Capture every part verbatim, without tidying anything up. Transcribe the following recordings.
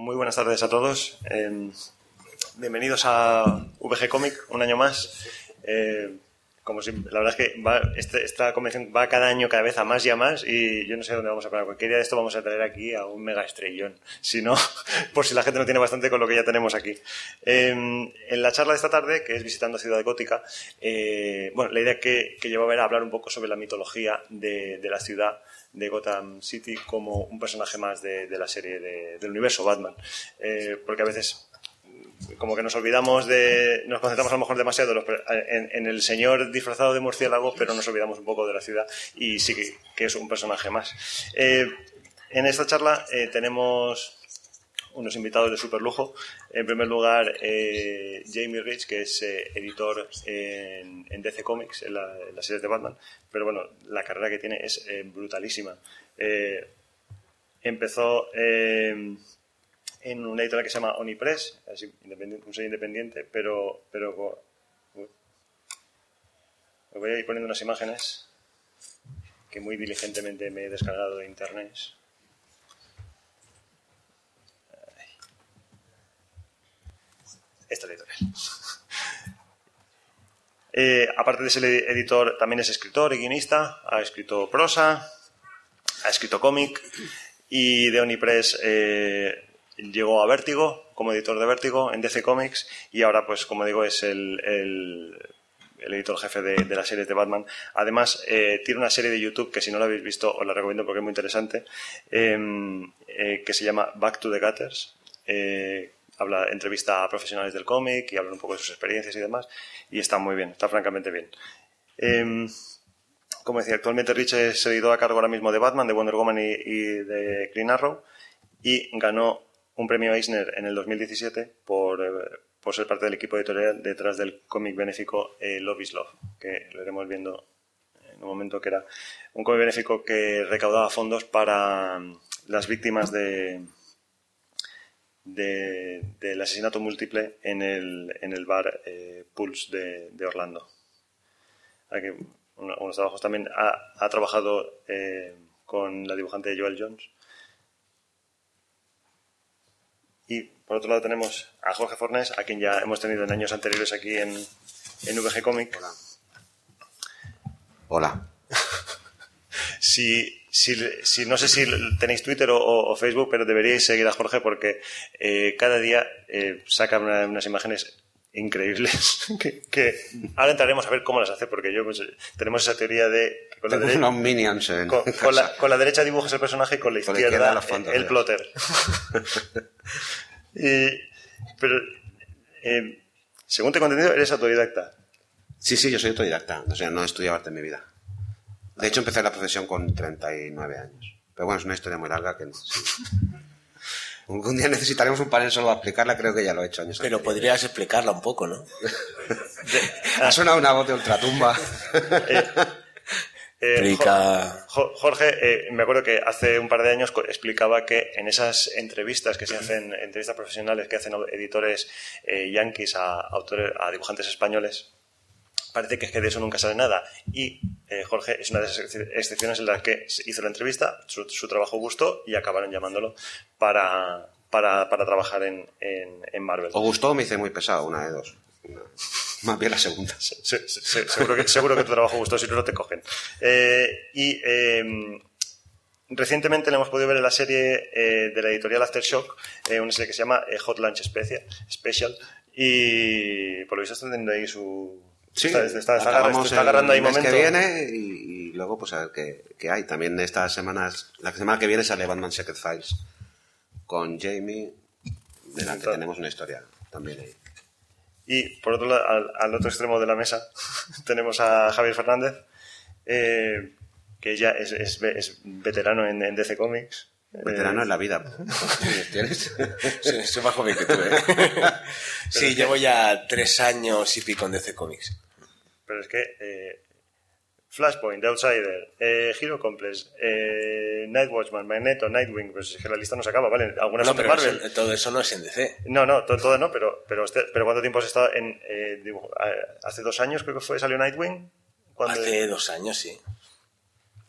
Muy buenas tardes a todos. Eh, bienvenidos a V G Comic, un año más. Eh, como si, la verdad es que va, este, esta convención va cada año cada vez a más y a más y yo no sé dónde vamos a parar. Cualquier día de esto vamos a traer aquí a un mega estrellón. Si no, por si la gente no tiene bastante con lo que ya tenemos aquí. Eh, en la charla de esta tarde, que es Visitando Ciudad Gótica, eh, bueno, la idea que, que llevaba era hablar un poco sobre la mitología de, de la ciudad de Gotham City como un personaje más de, de la serie de, del universo Batman. Eh, porque a veces como que nos olvidamos de... Nos concentramos a lo mejor demasiado en, en el señor disfrazado de murciélago, pero nos olvidamos un poco de la ciudad y sí que, que es un personaje más. Eh, en esta charla eh, tenemos unos invitados de super lujo. En primer lugar, eh, Jamie Rich, que es eh, editor en, en D C Comics, en la, en la serie de Batman. Pero bueno, la carrera que tiene es eh, brutalísima. Eh, empezó... Eh, en una editorial que se llama Onipress, así, independiente, un sello independiente, pero, pero uh, me voy a ir poniendo unas imágenes que muy diligentemente me he descargado de internet. Esta editorial. Eh, aparte de ser editor, también es escritor y guionista, ha escrito prosa, ha escrito cómic y de Onipress eh, llegó a Vértigo como editor de Vértigo en D C Comics y ahora, pues como digo, es el, el, el editor jefe de, de las series de Batman. Además, eh, tiene una serie de YouTube que si no la habéis visto os la recomiendo porque es muy interesante, eh, eh, que se llama Back to the Gutters. Eh, habla, entrevista a profesionales del cómic y habla un poco de sus experiencias y demás y está muy bien, está francamente bien. Eh, como decía, actualmente Rich es editor a cargo ahora mismo de Batman, de Wonder Woman y, y de Green Arrow y ganó un premio Eisner en el dos mil diecisiete por, eh, por ser parte del equipo editorial detrás del cómic benéfico eh, Love is Love, que lo iremos viendo en un momento, que era un cómic benéfico que recaudaba fondos para las víctimas de, de del asesinato múltiple en el, en el bar eh, Pulse de, de Orlando. Aquí, unos trabajos también. Ha, ha trabajado eh, con la dibujante Joelle Jones. Y por otro lado tenemos a Jorge Fornés, a quien ya hemos tenido en años anteriores aquí en, en V G Comic. Hola. Hola. si, si, si, no sé si tenéis Twitter o, o Facebook, pero deberíais seguir a Jorge porque eh, cada día eh, saca una, unas imágenes increíbles que, que ahora entraremos a ver cómo las hace, porque yo pues, tenemos esa teoría de que con la, derecha, unos minions en con, con, la, con la derecha dibujas el personaje y con la con izquierda, la izquierda el, el plotter. y, pero eh, según te he entendido, eres autodidacta. Sí, sí, yo soy autodidacta, o sea, no he estudiado arte en mi vida. De hecho, empecé la profesión con treinta y nueve años. Pero bueno, es una historia muy larga que no. Sí. Un día necesitaremos un panel solo para explicarla, creo que ya lo he hecho años Pero anteriores. Podrías explicarla un poco, ¿no? Ha sonado una voz de ultratumba. eh, eh, Explica... Jorge, eh, me acuerdo que hace un par de años explicaba que en esas entrevistas que se hacen, entrevistas profesionales que hacen editores eh, yanquis a, autores, a dibujantes españoles, parece que es que de eso nunca sale nada. Y eh, Jorge es una de esas excepciones en las que hizo la entrevista, su, su trabajo gustó y acabaron llamándolo para, para, para trabajar en, en, en Marvel. O gustó o me hice muy pesado, una de dos. No. Más bien la segunda. Se, se, se, seguro, que, seguro que tu trabajo gustó, si no, no te cogen. Eh, y eh, recientemente le hemos podido ver en la serie eh, de la editorial Aftershock, eh, una serie que se llama eh, Hot Lunch Special, Special y por lo visto está teniendo ahí su... Sí, está, está, está, agarrando, está agarrando ahí el mes momento. que viene y, y luego pues a ver qué, qué hay. También estas semanas, la semana que viene sale Batman Secret Files con Jamie, de la que tenemos una historia también ahí. Y por otro lado, al, al otro extremo de la mesa tenemos a Javier Fernández, eh, que ya es, es, es veterano en, en D C Comics. Veterano eh, en la vida. ¿Tienes? Sí, soy más joven que tú, ¿eh? Sí, es llevo que... ya tres años y pico en D C Comics. Pero es que eh, Flashpoint, The Outsider, eh, Hero Complex, eh, Night Watchman, Magneto, Nightwing, pues es que la lista no se acaba, ¿vale? Algunas no, son de pero Marvel. Eso, todo eso no es en D C. No, no, todo, todo no, pero, pero, este, pero ¿cuánto tiempo has estado en eh, dibujo? Hace dos años creo que fue, salió Nightwing. Hace de... dos años, sí.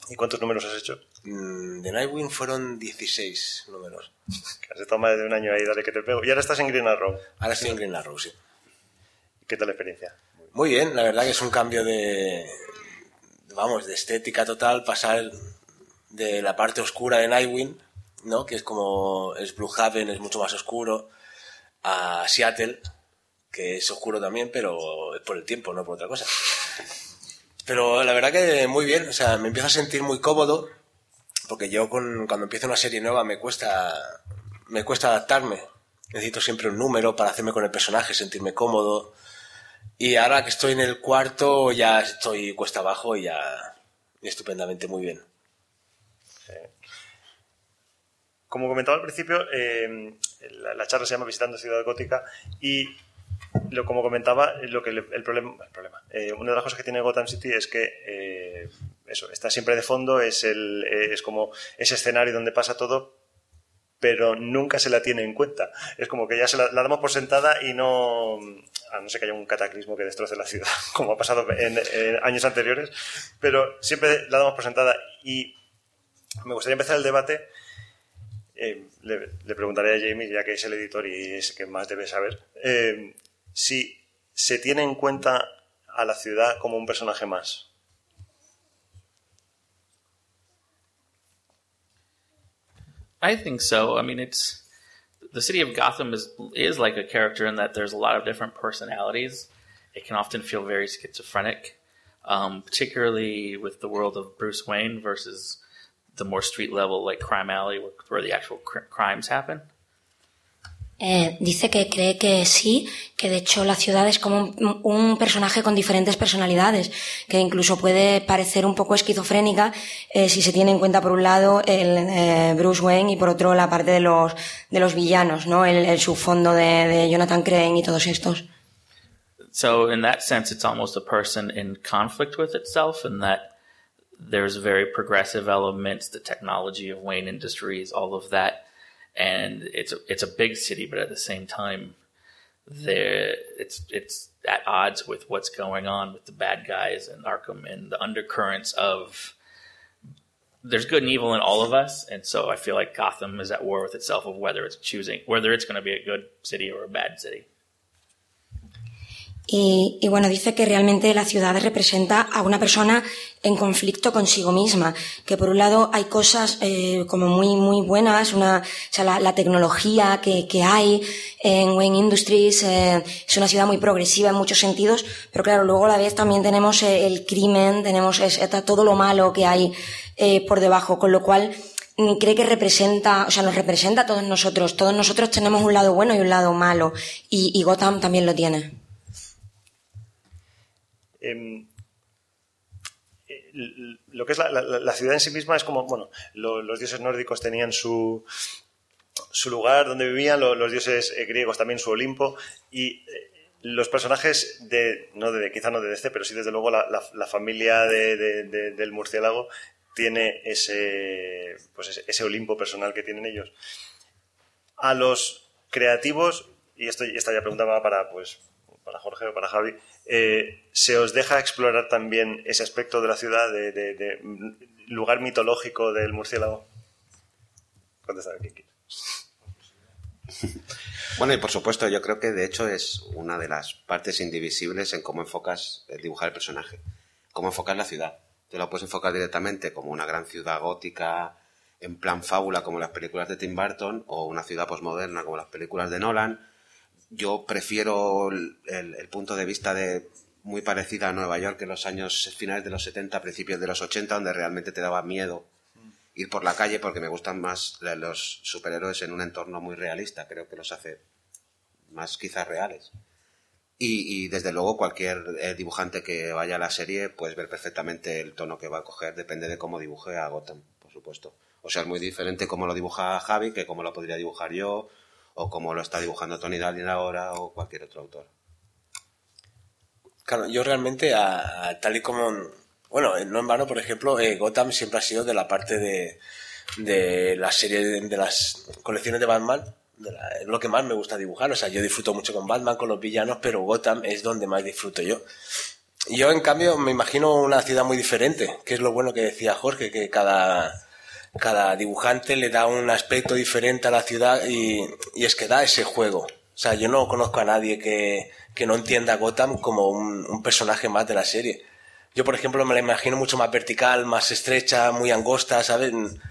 ¿Y cuántos números has hecho? Mm, de Nightwing fueron dieciséis números. Has estado más de un año ahí, dale que te pego. Y ahora estás en Green Arrow. Ahora estoy en Green Arrow, sí. ¿Qué tal la experiencia? Muy bien, la verdad que es un cambio de, vamos, de estética total, pasar de la parte oscura de Nightwing, ¿no? Que es como, es Blue Haven, es mucho más oscuro, a Seattle, que es oscuro también, pero es por el tiempo, no por otra cosa. Pero la verdad que muy bien, o sea, me empiezo a sentir muy cómodo, porque yo con, cuando empiezo una serie nueva me cuesta, me cuesta adaptarme. Necesito siempre un número para hacerme con el personaje, sentirme cómodo. Y ahora que estoy en el cuarto ya estoy cuesta abajo y ya estupendamente muy bien. Como comentaba al principio, eh, la, la charla se llama Visitando Ciudad Gótica y lo, como comentaba, lo que le, el problema, el problema eh, una de las cosas que tiene Gotham City es que eh, eso está siempre de fondo, es, el, eh, es como ese escenario donde pasa todo, pero nunca se la tiene en cuenta. Es como que ya se la, la damos por sentada y no, a no ser que haya un cataclismo que destroce la ciudad, como ha pasado en, en años anteriores, pero siempre la damos por sentada. Y me gustaría empezar el debate. Eh, le, le preguntaré a Jamie, ya que es el editor y es el que más debe saber, eh, si se tiene en cuenta a la ciudad como un personaje más. I think so. I mean, it's the city of Gotham is is like a character in that there's a lot of different personalities. It can often feel very schizophrenic, um, particularly with the world of Bruce Wayne versus the more street level, like Crime Alley, where, where the actual cr- crimes happen. Eh, dice que cree que sí, que de hecho la ciudad es como un, un personaje con diferentes personalidades, que incluso puede parecer un poco esquizofrénica eh, si se tiene en cuenta por un lado el eh, Bruce Wayne y por otro la parte de los de los villanos, ¿no? El, el subfondo de, de Jonathan Crane y todos estos. So in that sense, it's almost a person in conflict with itself, in that there's very progressive elements, the technology of Wayne Industries, all of that. And it's a, it's a big city, but at the same time, there it's it's at odds with what's going on with the bad guys in Arkham and the undercurrents of there's good and evil in all of us, and so I feel like Gotham is at war with itself of whether it's choosing whether it's going to be a good city or a bad city. Y, y bueno, dice que realmente la ciudad representa a una persona en conflicto consigo misma, que por un lado hay cosas eh, como muy muy buenas, una, o sea, la, la tecnología que, que hay en Wayne Industries eh, es una ciudad muy progresiva en muchos sentidos, pero claro, luego a la vez también tenemos eh, el crimen, tenemos es, todo lo malo que hay eh, por debajo, con lo cual cree que representa, o sea, nos representa a todos nosotros, todos nosotros tenemos un lado bueno y un lado malo, y, y Gotham también lo tiene. Eh, lo que es la, la, la ciudad en sí misma es como, bueno, lo, los dioses nórdicos tenían su, su lugar donde vivían, lo, los dioses eh, griegos también su Olimpo, y eh, los personajes de, no de, quizá no de D C, pero sí desde luego la, la, la familia de, de, de, del murciélago tiene ese, pues ese, ese Olimpo personal que tienen ellos. A los creativos, y esto, esta ya pregunta va para, pues, para Jorge o para Javi, eh, ¿se os deja explorar también ese aspecto de la ciudad, de, de, de lugar mitológico del murciélago? Contestad, ¿quién quiere? Bueno, y por supuesto, yo creo que de hecho es una de las partes indivisibles en cómo enfocas el dibujar el personaje, cómo enfocas la ciudad. Te lo puedes enfocar directamente como una gran ciudad gótica, en plan fábula como las películas de Tim Burton, o una ciudad posmoderna como las películas de Nolan. Yo prefiero el, el, el punto de vista de muy parecida a Nueva York en los años finales de los setenta, principios de los ochenta, donde realmente te daba miedo ir por la calle, porque me gustan más los superhéroes en un entorno muy realista. Creo que los hace más quizás reales. Y, y desde luego cualquier eh, dibujante que vaya a la serie puedes ver perfectamente el tono que va a coger, depende de cómo dibuje a Gotham, por supuesto. O sea, es muy diferente cómo lo dibuja Javi que cómo lo podría dibujar yo, o como lo está dibujando Tony Dalton ahora, o cualquier otro autor. Claro, yo realmente, a, a, tal y como... Bueno, no en vano, por ejemplo, eh, Gotham siempre ha sido de la parte de, de la serie, de, de las colecciones de Batman, de la, es lo que más me gusta dibujar. O sea, yo disfruto mucho con Batman, con los villanos, pero Gotham es donde más disfruto yo. Yo, en cambio, me imagino una ciudad muy diferente, que es lo bueno que decía Jorge, que cada, cada dibujante le da un aspecto diferente a la ciudad y, y es que da ese juego. O sea, yo no conozco a nadie que, que no entienda Gotham como un, un personaje más de la serie. Yo, por ejemplo, me la imagino mucho más vertical, más estrecha, muy angosta, ¿sabes?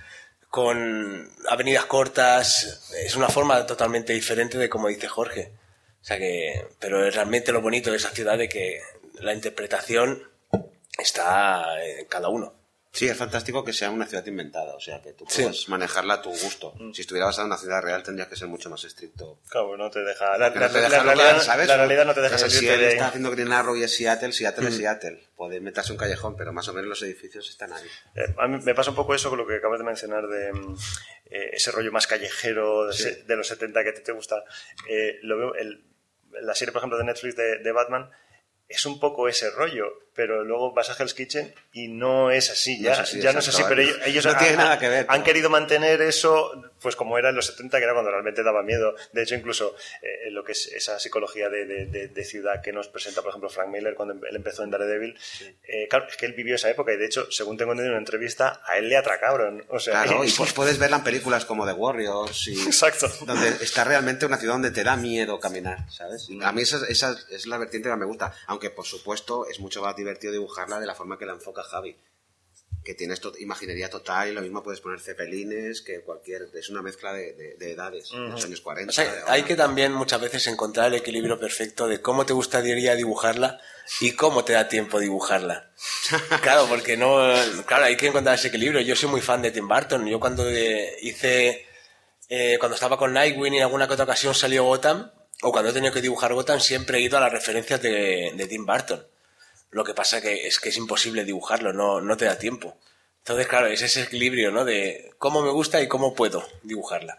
Con avenidas cortas. Es una forma totalmente diferente de como dice Jorge. O sea que, pero es realmente lo bonito de esa ciudad de que la interpretación está en cada uno. Sí, es fantástico que sea una ciudad inventada, o sea, que tú puedas sí. manejarla a tu gusto. Mm. Si estuviera basada en una ciudad real tendrías que ser mucho más estricto. Claro, no te deja... La, la, no te deja la, lugar, realidad, ¿sabes? La realidad no te deja salir. Si él de... está haciendo Green Arrow y es Seattle, Seattle mm. es Seattle. Puede meterse un callejón, pero más o menos los edificios están ahí. Eh, a mí me pasa un poco eso con lo que acabas de mencionar de eh, ese rollo más callejero de, sí. de los setenta que a ti te gusta. Eh, lo veo... El, la serie, por ejemplo, de Netflix de, de Batman es un poco ese rollo, pero luego vas a Hell's Kitchen y no es así, ya no es así, ya no, es así pero ellos, ellos no han, tiene nada que ver, han querido mantener eso pues como era en los setenta, que era cuando realmente daba miedo. De hecho, incluso eh, lo que es esa psicología de, de, de, de ciudad que nos presenta, por ejemplo, Frank Miller cuando él empezó en Daredevil, sí. eh, claro, es que él vivió esa época y de hecho, según tengo entendido en una entrevista, a él le atracaron. O sea, claro, y pues puedes verla en películas como The Warriors y exacto. donde está realmente una ciudad donde te da miedo caminar, ¿sabes? Y a mí esa, esa es la vertiente que me gusta, aunque por supuesto es mucho más divertido dibujarla de la forma que la enfoca Javi, que tienes to- imaginería total y lo mismo puedes poner cepelines que cualquier... Es una mezcla de, de, de edades, uh-huh. de los años cuarenta. O sea, hay que también muchas veces encontrar el equilibrio perfecto de cómo te gustaría dibujarla y cómo te da tiempo dibujarla. Claro, porque no... Claro, hay que encontrar ese equilibrio. Yo soy muy fan de Tim Burton. Yo cuando eh, hice... Eh, cuando estaba con Nightwing y en alguna que otra ocasión salió Gotham, o cuando he tenido que dibujar Gotham, siempre he ido a las referencias de, de Tim Burton. Lo que pasa que es que es imposible dibujarlo, no, no te da tiempo. Entonces, claro, es ese equilibrio, ¿no? De cómo me gusta y cómo puedo dibujarla.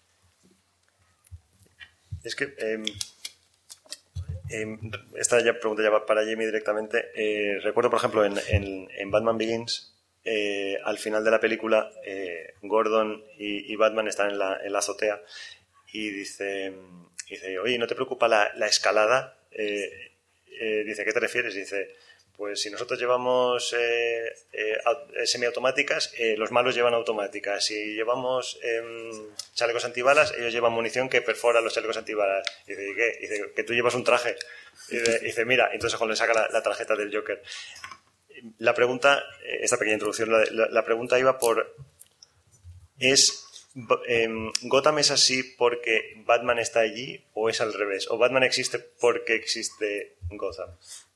Es que eh, eh, esta ya pregunta ya va para Jamie directamente. Eh, recuerdo, por ejemplo, en, en, en Batman Begins, eh, al final de la película, eh, Gordon y, y Batman están en la, en la azotea y dice, dice, oye, ¿no te preocupa la, la escalada? Eh, Eh, dice, ¿a qué te refieres? Dice, pues si nosotros llevamos eh, eh, semiautomáticas, eh, los malos llevan automáticas. Si llevamos eh, chalecos antibalas, ellos llevan munición que perfora los chalecos antibalas. Dice, ¿y qué? Dice, que tú llevas un traje. Dice, dice mira, entonces cuando le saca la, la tarjeta del Joker. La pregunta, esta pequeña introducción, la, la, la pregunta iba por, ¿es eh, Gotham es así porque Batman está allí o es al revés? ¿O Batman existe porque existe Gotham?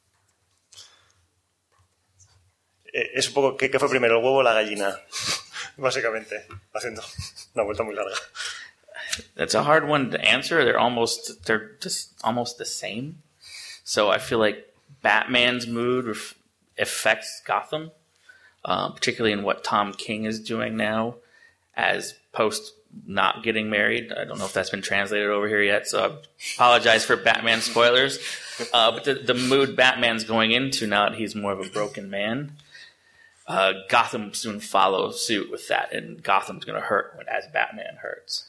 Eh, es un poco, ¿qué, ¿qué fue primero, el huevo o la gallina? Básicamente, haciendo una vuelta muy larga. That's a hard one to answer. They're almost, they're just almost the same. So I feel like Batman's mood ref- affects Gotham, uh, particularly in what Tom King is doing now as post not getting married. I don't know if that's been translated over here yet, so I apologize for Batman spoilers. Uh, but the, the mood Batman's going into now that he's more of a broken man, uh, Gotham soon follows suit with that, and Gotham's going to hurt when, as Batman hurts.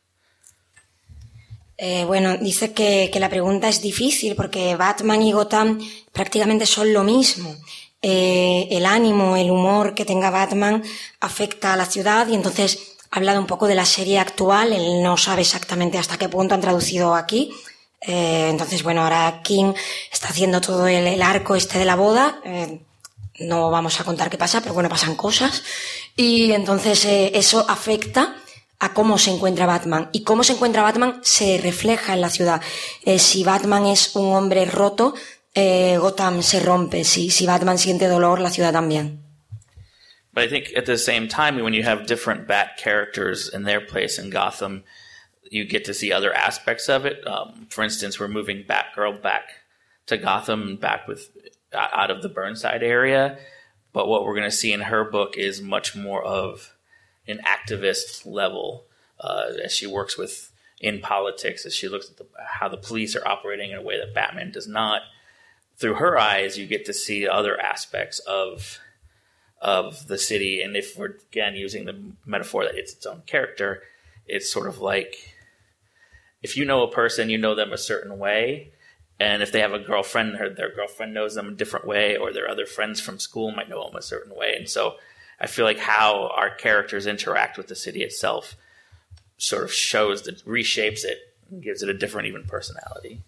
Eh, bueno, dice que, que la pregunta es difícil porque Batman y Gotham prácticamente son lo mismo. Eh, el ánimo, el humor que tenga Batman afecta a la ciudad y entonces ha hablado un poco de la serie actual. Él no sabe exactamente hasta qué punto han traducido aquí. Eh, entonces, bueno, ahora King está haciendo todo el, el arco este de la boda. Eh, no vamos a contar qué pasa, pero bueno, pasan cosas. Y entonces eh, eso afecta a cómo se encuentra Batman. Y cómo se encuentra Batman se refleja en la ciudad. Eh, si Batman es un hombre roto, eh, Gotham se rompe. Si, si Batman siente dolor, la ciudad también. But I think at the same time, when you have different Bat characters in their place in Gotham, you get to see other aspects of it. Um, for instance, we're moving Batgirl back to Gotham, back with out of the Burnside area. But what we're going to see in her book is much more of an activist level, uh, as she works with in politics, as she looks at the, how the police are operating in a way that Batman does not. Through her eyes, you get to see other aspects of of the city. And if we're, again, using the metaphor that it's its own character, it's sort of like if you know a person, you know them a certain way, And if they have a girlfriend, or their girlfriend knows them a different way, or their other friends from school might know them a certain way. And so I feel like how our characters interact with the city itself sort of shows, that reshapes it, and gives it a different even personality.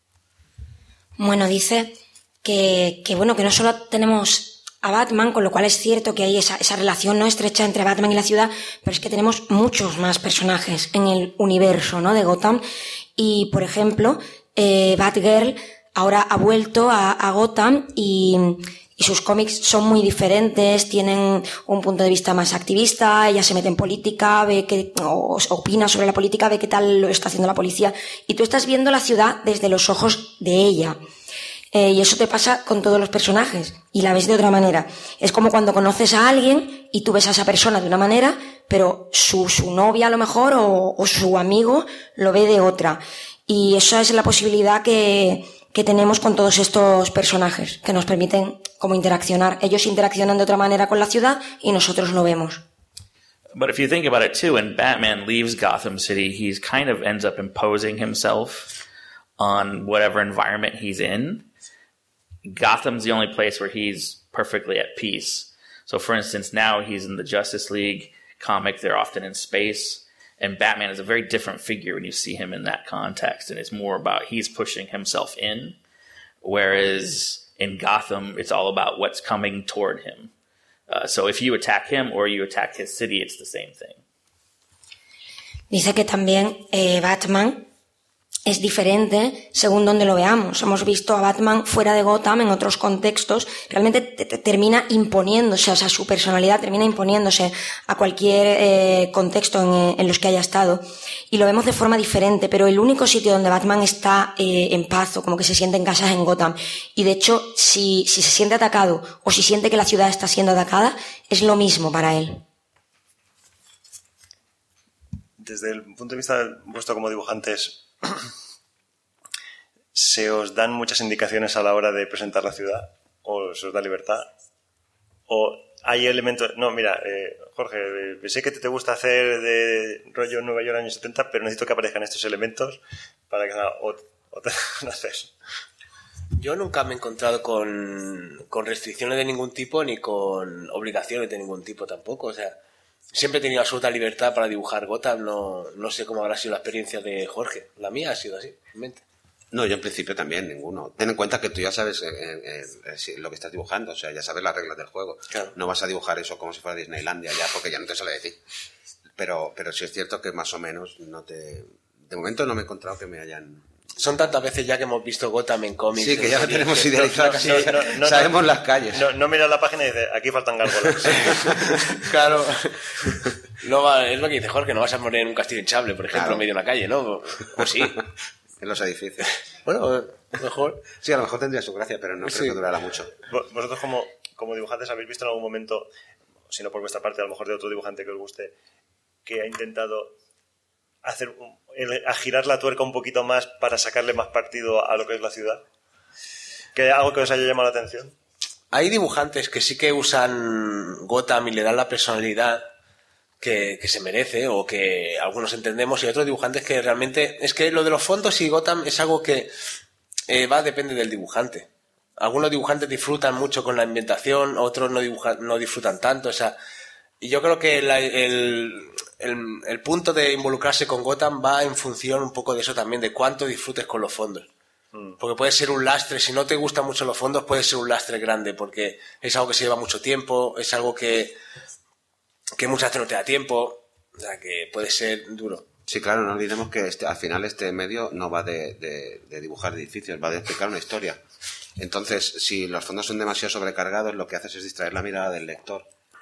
Bueno, dice que, que bueno, que no solo tenemos a Batman, con lo cual es cierto que hay esa, esa relación no estrecha entre Batman y la ciudad, pero es que tenemos muchos más personajes en el universo, ¿no?, de Gotham. Y, por ejemplo, eh, Batgirl ahora ha vuelto a, a Gotham y, y sus cómics son muy diferentes, tienen un punto de vista más activista, ella se mete en política, ve que, o, opina sobre la política, ve qué tal lo está haciendo la policía, y tú estás viendo la ciudad desde los ojos de ella. Eh, y eso te pasa con todos los personajes, y la ves de otra manera. Es como cuando conoces a alguien y tú ves a esa persona de una manera, pero su, su novia a lo mejor, o, o su amigo lo ve de otra. Y esa es la posibilidad que, que tenemos con todos estos personajes, que nos permiten como interaccionar. Ellos interaccionan de otra manera con la ciudad y nosotros lo vemos. But if you think about it too, when Batman leaves Gotham City, he's kind of ends up imposing himself on whatever environment he's in. Gotham's the only place where he's perfectly at peace. So for instance, now he's in the Justice League comic, they're often in space. And Batman is a very different figure when you see him in that context. And it's more about he's pushing himself in. Whereas in Gotham, it's all about what's coming toward him. Uh, so if you attack him or you attack his city, it's the same thing. Dice que también eh, Batman es diferente según donde lo veamos. Hemos visto a Batman fuera de Gotham en otros contextos. Realmente te, te termina imponiéndose, o sea, su personalidad termina imponiéndose a cualquier eh, contexto en, en los que haya estado. Y lo vemos de forma diferente, pero el único sitio donde Batman está eh, en paz, o como que se siente en casa, es en Gotham. Y de hecho, si, si se siente atacado o si siente que la ciudad está siendo atacada, es lo mismo para él. Desde el punto de vista vuestro como dibujantes, ¿se os dan muchas indicaciones a la hora de presentar la ciudad? ¿O se os da libertad? ¿O hay elementos...? No, mira, eh, Jorge, eh, sé que te, te gusta hacer de rollo Nueva York años setenta, pero necesito que aparezcan estos elementos para que... O, o te van a hacer. Yo nunca me he encontrado con, con restricciones de ningún tipo ni con obligaciones de ningún tipo tampoco. O sea, siempre he tenido absoluta libertad para dibujar Gotham. No, no sé cómo habrá sido la experiencia de Jorge. La mía ha sido así, realmente. No, yo en principio también, ninguno. Ten en cuenta que tú ya sabes eh, eh, eh, lo que estás dibujando, o sea, ya sabes las reglas del juego. Claro. No vas a dibujar eso como si fuera Disneylandia ya, porque ya no te sale decir. Pero, pero sí es cierto que más o menos no te... De momento no me he encontrado que me hayan... Son tantas veces ya que hemos visto Gotham en cómics. Sí, que ya lo series, tenemos que- idealizado, no, casi no, no, no, sabemos no. las calles. No, no miras la página y dices, aquí faltan gárgolas. Claro. No va, es lo que dice Jorge, no vas a poner en un castillo hinchable, por ejemplo, Claro. en medio de una calle, ¿no? O sí. En los edificios. Bueno, mejor. Sí, a lo mejor tendría su gracia, pero no creo Sí. que durara mucho. Vos- Vosotros como, como dibujantes habéis visto en algún momento, si no por vuestra parte, a lo mejor de otro dibujante que os guste, que ha intentado hacer un- el- a girar la tuerca un poquito más para sacarle más partido a lo que es la ciudad? ¿Que algo que os haya llamado la atención? Hay dibujantes que sí que usan Gotham y le dan la personalidad que, que se merece o que algunos entendemos, y otros dibujantes que realmente... Es que lo de los fondos y Gotham es algo que eh, va, depende del dibujante. Algunos dibujantes disfrutan mucho con la ambientación, otros no, dibujan, no disfrutan tanto, o sea... Y yo creo que la- el, el, el punto de involucrarse con Gotham va en función un poco de eso también, de cuánto disfrutes con los fondos. Porque puede ser un lastre, si no te gustan mucho los fondos, puede ser un lastre grande, porque es algo que se lleva mucho tiempo, es algo que, que muchas veces no te da tiempo, o sea, que puede ser duro. Sí, claro, no olvidemos que este, al final este medio no va de, de, de dibujar edificios, va de explicar una historia. Entonces, si los fondos son demasiado sobrecargados, lo que haces es distraer la mirada del lector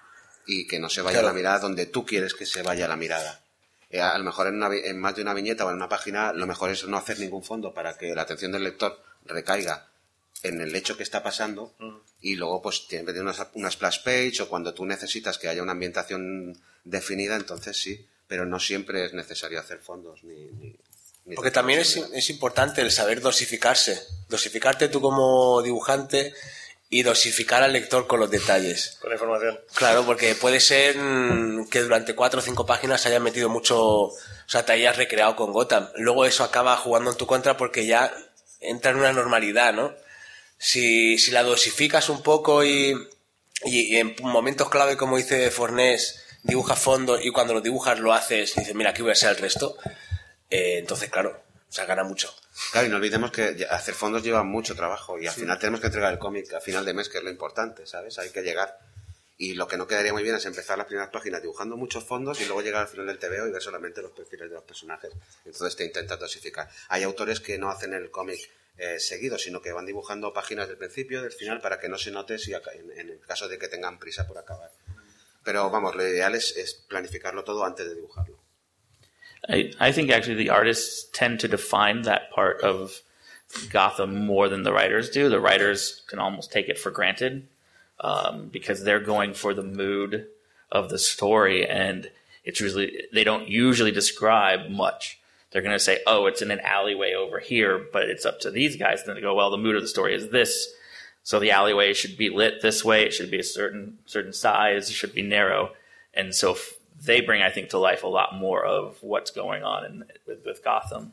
y que no se vaya Claro. la mirada donde tú quieres que se vaya la mirada. Eh, a lo mejor en, una vi- en más de una viñeta o en una página, lo mejor es no hacer ningún fondo para que la atención del lector recaiga en el hecho que está pasando y luego pues tiene una, una splash page o cuando tú necesitas que haya una ambientación definida, entonces sí, pero no siempre es necesario hacer fondos ni... ni- ni Porque también es, es importante el saber dosificarse, dosificarte tú como dibujante y dosificar al lector con los detalles. Con la información. Claro, porque puede ser mm, que durante cuatro o cinco páginas hayas metido mucho, o sea, te hayas recreado con Gotham. Luego eso acaba jugando en tu contra porque ya entra en una normalidad, ¿no? Si, si la dosificas un poco y, y, y en momentos clave, como dice Fornés, dibujas fondos y cuando lo dibujas lo haces y dices, mira, aquí voy a ser el resto, eh, entonces, claro, se gana mucho. Claro, y no olvidemos que hacer fondos lleva mucho trabajo y al sí. final tenemos que entregar el cómic a final de mes, que es lo importante, ¿sabes? Hay que llegar. Y lo que no quedaría muy bien es empezar las primeras páginas dibujando muchos fondos y luego llegar al final del tebeo y ver solamente los perfiles de los personajes. Entonces te intentas dosificar. Hay autores que no hacen el cómic eh, seguido, sino que van dibujando páginas del principio, del final, para que no se note si en, en el caso de que tengan prisa por acabar. Pero vamos, lo ideal es, es planificarlo todo antes de dibujarlo. I, I think actually the artists tend to define that part of Gotham more than the writers do. The writers can almost take it for granted. Um, because they're going for the mood of the story, and it's usually they don't usually describe much. They're going to say, "Oh, it's in an alleyway over here," but it's up to these guys then to go, "Well, the mood of the story is this, so the alleyway should be lit this way. It should be a certain certain size. It should be narrow," and so f- they bring, I think, to life a lot more of what's going on in, with, with Gotham.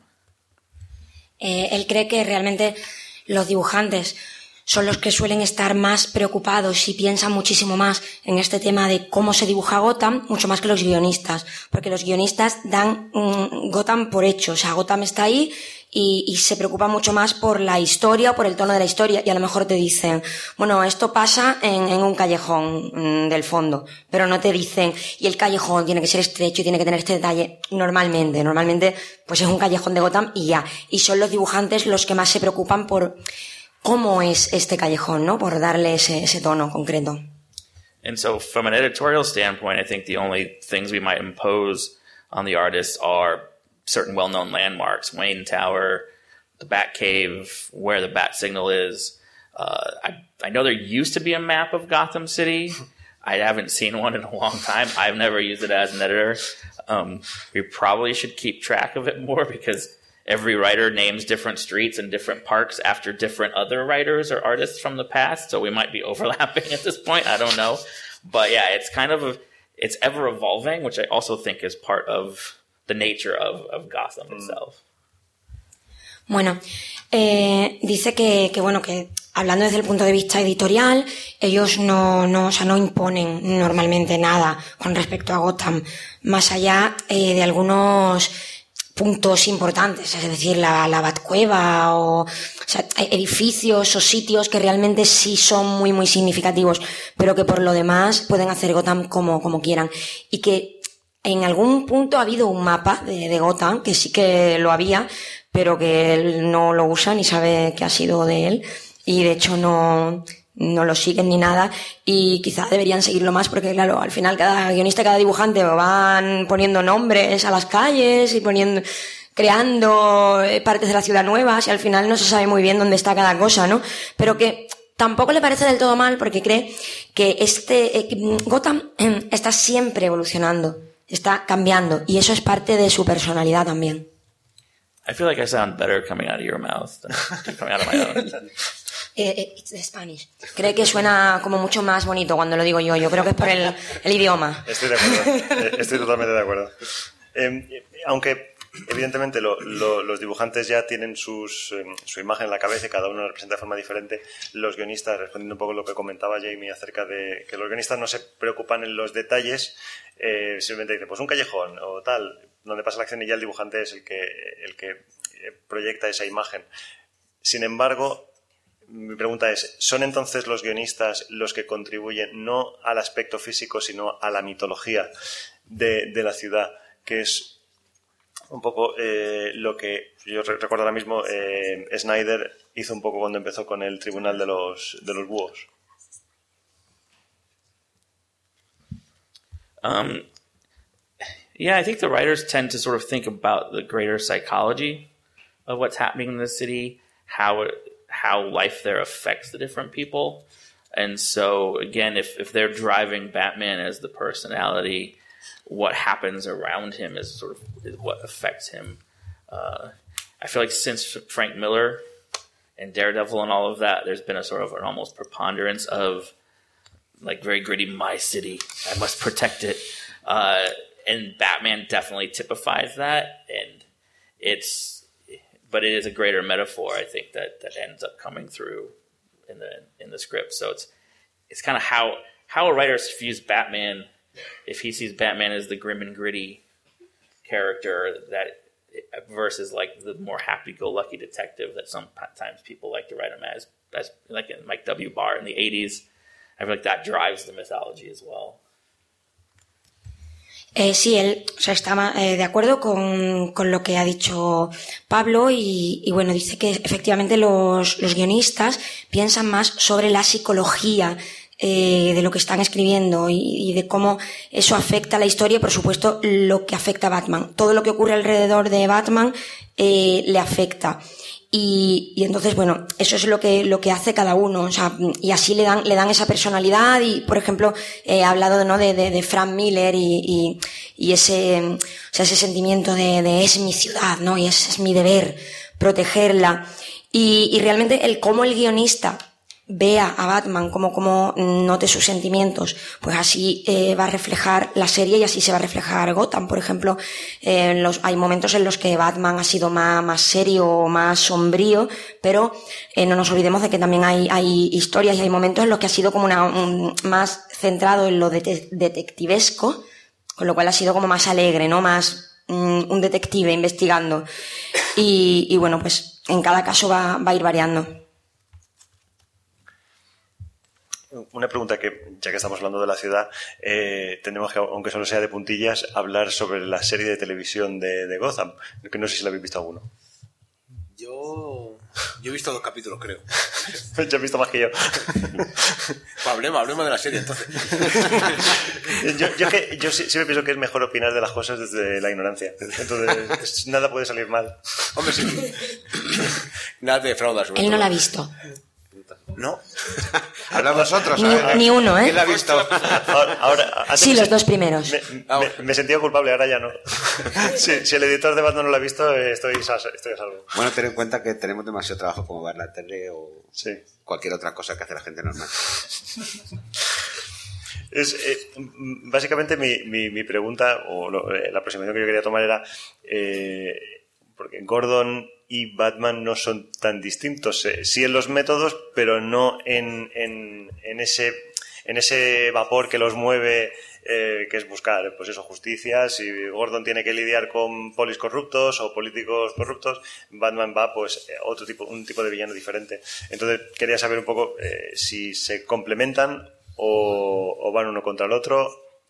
Eh, él cree que realmente los dibujantes son los que suelen estar más preocupados y piensan muchísimo más en este tema de cómo se dibuja Gotham, mucho más que los guionistas, porque los guionistas dan um, Gotham por hecho, o sea, Gotham está ahí y, y se preocupan mucho más por la historia o por el tono de la historia, y a lo mejor te dicen, bueno, esto pasa en, en un callejón um, del fondo, pero no te dicen, y el callejón tiene que ser estrecho y tiene que tener este detalle. Normalmente, normalmente pues es un callejón de Gotham y ya, y son los dibujantes los que más se preocupan por cómo es este callejón, ¿no? Por darle ese, ese tono concreto. And so from an editorial standpoint, I think the only things we might impose on the artists are certain well-known landmarks, Wayne Tower, the Batcave, where the Bat Signal is. Uh, I, I know there used to be a map of Gotham City. I haven't seen one in a long time. I've never used it as an editor. Um, we probably should keep track of it more because every writer names different streets and different parks after different other writers or artists from the past, so we might be overlapping at this point. I don't know. But yeah, it's kind of, a, it's ever evolving, which I also think is part of the nature of, of Gotham itself. Bueno, eh, dice que, que, bueno, que hablando desde el punto de vista editorial, ellos no, no, o sea, no imponen normalmente nada con respecto a Gotham, más allá eh, de algunos puntos importantes, es decir, la, la Batcueva o, o sea, edificios o sitios que realmente sí son muy, muy significativos, pero que por lo demás pueden hacer Gotham como, como quieran. Y que en algún punto ha habido un mapa de, de Gotham, que sí que lo había, pero que él no lo usa ni sabe qué ha sido de él, y de hecho no, no lo siguen ni nada, y quizá deberían seguirlo más porque claro, al final cada guionista, cada dibujante van poniendo nombres a las calles y poniendo, creando partes de la ciudad nuevas, y al final no se sabe muy bien dónde está cada cosa, ¿no? Pero que tampoco le parece del todo mal porque cree que este eh, Gotham eh, está siempre evolucionando, está cambiando, y eso es parte de su personalidad también. I feel like I sound better coming out of your mouth than coming out of my own. Eh, it's the Spanish. Cree que suena como mucho más bonito cuando lo digo yo. Yo creo que es por el, el idioma. Estoy de acuerdo. Estoy totalmente de acuerdo. Eh, aunque, evidentemente, lo, lo, los dibujantes ya tienen sus, eh, su imagen en la cabeza y cada uno lo representa de forma diferente. Los guionistas, respondiendo un poco a lo que comentaba Jamie acerca de que los guionistas no se preocupan en los detalles, eh, simplemente dicen, pues un callejón o tal, donde pasa la acción y ya el dibujante es el que, el que proyecta esa imagen. Sin embargo, mi pregunta es, ¿son entonces los guionistas los que contribuyen no al aspecto físico, sino a la mitología de, de la ciudad? Que es un poco eh, lo que yo recuerdo ahora mismo, eh, Snyder hizo un poco cuando empezó con el Tribunal de los, de los Búhos. Um, yeah, I think the writers tend to sort of think about the greater psychology of what's happening in the city, how it, how life there affects the different people. And so, again, if, if they're driving Batman as the personality, what happens around him is sort of is what affects him. Uh, I feel like since Frank Miller and Daredevil and all of that, there's been a sort of an almost preponderance of like very gritty, my city, I must protect it. Uh, and Batman definitely typifies that. And it's, but it is a greater metaphor, I think, that, that ends up coming through in the in the script. So it's it's kind of how how a writer views Batman. If he sees Batman as the grim and gritty character that versus like the more happy-go-lucky detective that sometimes people like to write him as, as like in Mike W. Barr in the eighties, I feel like that drives the mythology as well. Eh, sí, él o sea, está eh, de acuerdo con, con lo que ha dicho Pablo y, y bueno, dice que efectivamente los, los guionistas piensan más sobre la psicología eh, de lo que están escribiendo y, y de cómo eso afecta a la historia y por supuesto lo que afecta a Batman. Todo lo que ocurre alrededor de Batman eh, le afecta. Y, y entonces, bueno, eso es lo que, lo que hace cada uno, o sea, y así le dan, le dan esa personalidad y, por ejemplo, he eh, hablado, ¿no?, de, de, de Frank Miller y, y, y ese, o sea, ese sentimiento de, de es mi ciudad, ¿no?, y es, es mi deber protegerla. Y, y realmente el cómo el guionista vea a Batman, como, como note sus sentimientos, pues así eh, va a reflejar la serie y así se va a reflejar Gotham. Por ejemplo, eh, los, hay momentos en los que Batman ha sido más, más serio, más sombrío, pero eh, no nos olvidemos de que también hay, hay historias y hay momentos en los que ha sido como una, un, más centrado en lo de, detectivesco, con lo cual ha sido como más alegre, ¿no? Más um, un detective investigando. Y, y bueno, pues en cada caso va, va a ir variando. Una pregunta que, ya que estamos hablando de la ciudad, eh, tenemos que, aunque solo sea de puntillas, hablar sobre la serie de televisión de, de Gotham, que no sé si la habéis visto alguno. Yo... Yo he visto dos capítulos, creo. Ya has visto más que yo. Pues hablemos, hablemos de la serie, entonces. yo, yo, que, yo siempre pienso que es mejor opinar de las cosas desde la ignorancia. Entonces, nada puede salir mal. Hombre, sí. Nada te defrauda, sobre Él todo. no la ha visto. ¿No? Habla vosotros. Ni, a ver. ni uno, ¿eh? ¿Quién la ha visto? Ahora, ahora, antes Sí, me los sen- dos primeros. Me, me, me sentía culpable, ahora ya no. Si, si el editor de Batman no lo ha visto, eh, estoy, a- estoy a salvo. Bueno, ten en cuenta que tenemos demasiado trabajo como ver la tele o Sí. cualquier otra cosa que hace la gente normal. Es, eh, m- básicamente mi, mi, mi pregunta, o lo- eh, la aproximación que yo quería tomar era, eh, porque Gordon y Batman no son tan distintos, eh, sí en los métodos, pero no en, en, en ese en ese vapor que los mueve, eh, que es buscar, pues eso, justicia. Si Gordon tiene que lidiar con polis corruptos o políticos corruptos, Batman va, pues, eh, otro tipo, un tipo de villano diferente. Entonces quería saber un poco eh, si se complementan o, o van uno contra el otro.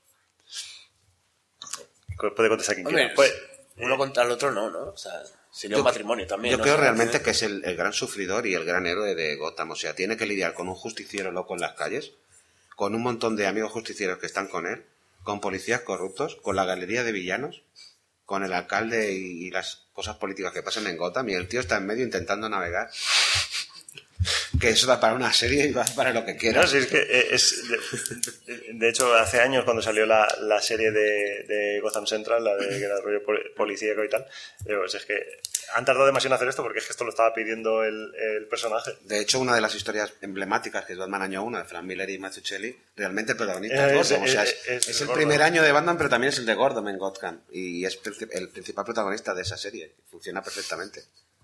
Puede contestar quien Hombre, quiera. Pues, uno contra el otro no, ¿no? O sea, sería un matrimonio también. Yo ¿no? creo O sea, realmente que es el, el gran sufridor y el gran héroe de Gotham. O sea, tiene que lidiar con un justiciero loco en las calles, con un montón de amigos justicieros que están con él, con policías corruptos, con la galería de villanos, con el alcalde y, y las cosas políticas que pasan en Gotham, y el tío está en medio intentando navegar. Que eso da para una serie y va para lo que quiera. No, sí, es que eh, es de, de hecho hace años cuando salió la, la serie de, de Gotham Central, la de que era rollo pol- policíaco y tal, digo, pues es que han tardado demasiado en hacer esto porque es que esto lo estaba pidiendo el, el personaje. De hecho, una de las historias emblemáticas que es Batman Año uno de Frank Miller y Matthew Shelley, realmente el protagonista Eh, es Gordon. es- O sea, es- es, es es el Gordon. primer año de Batman, pero también es el de Gordon en Gotham. Y es princip- el principal protagonista de esa serie. Funciona perfectamente.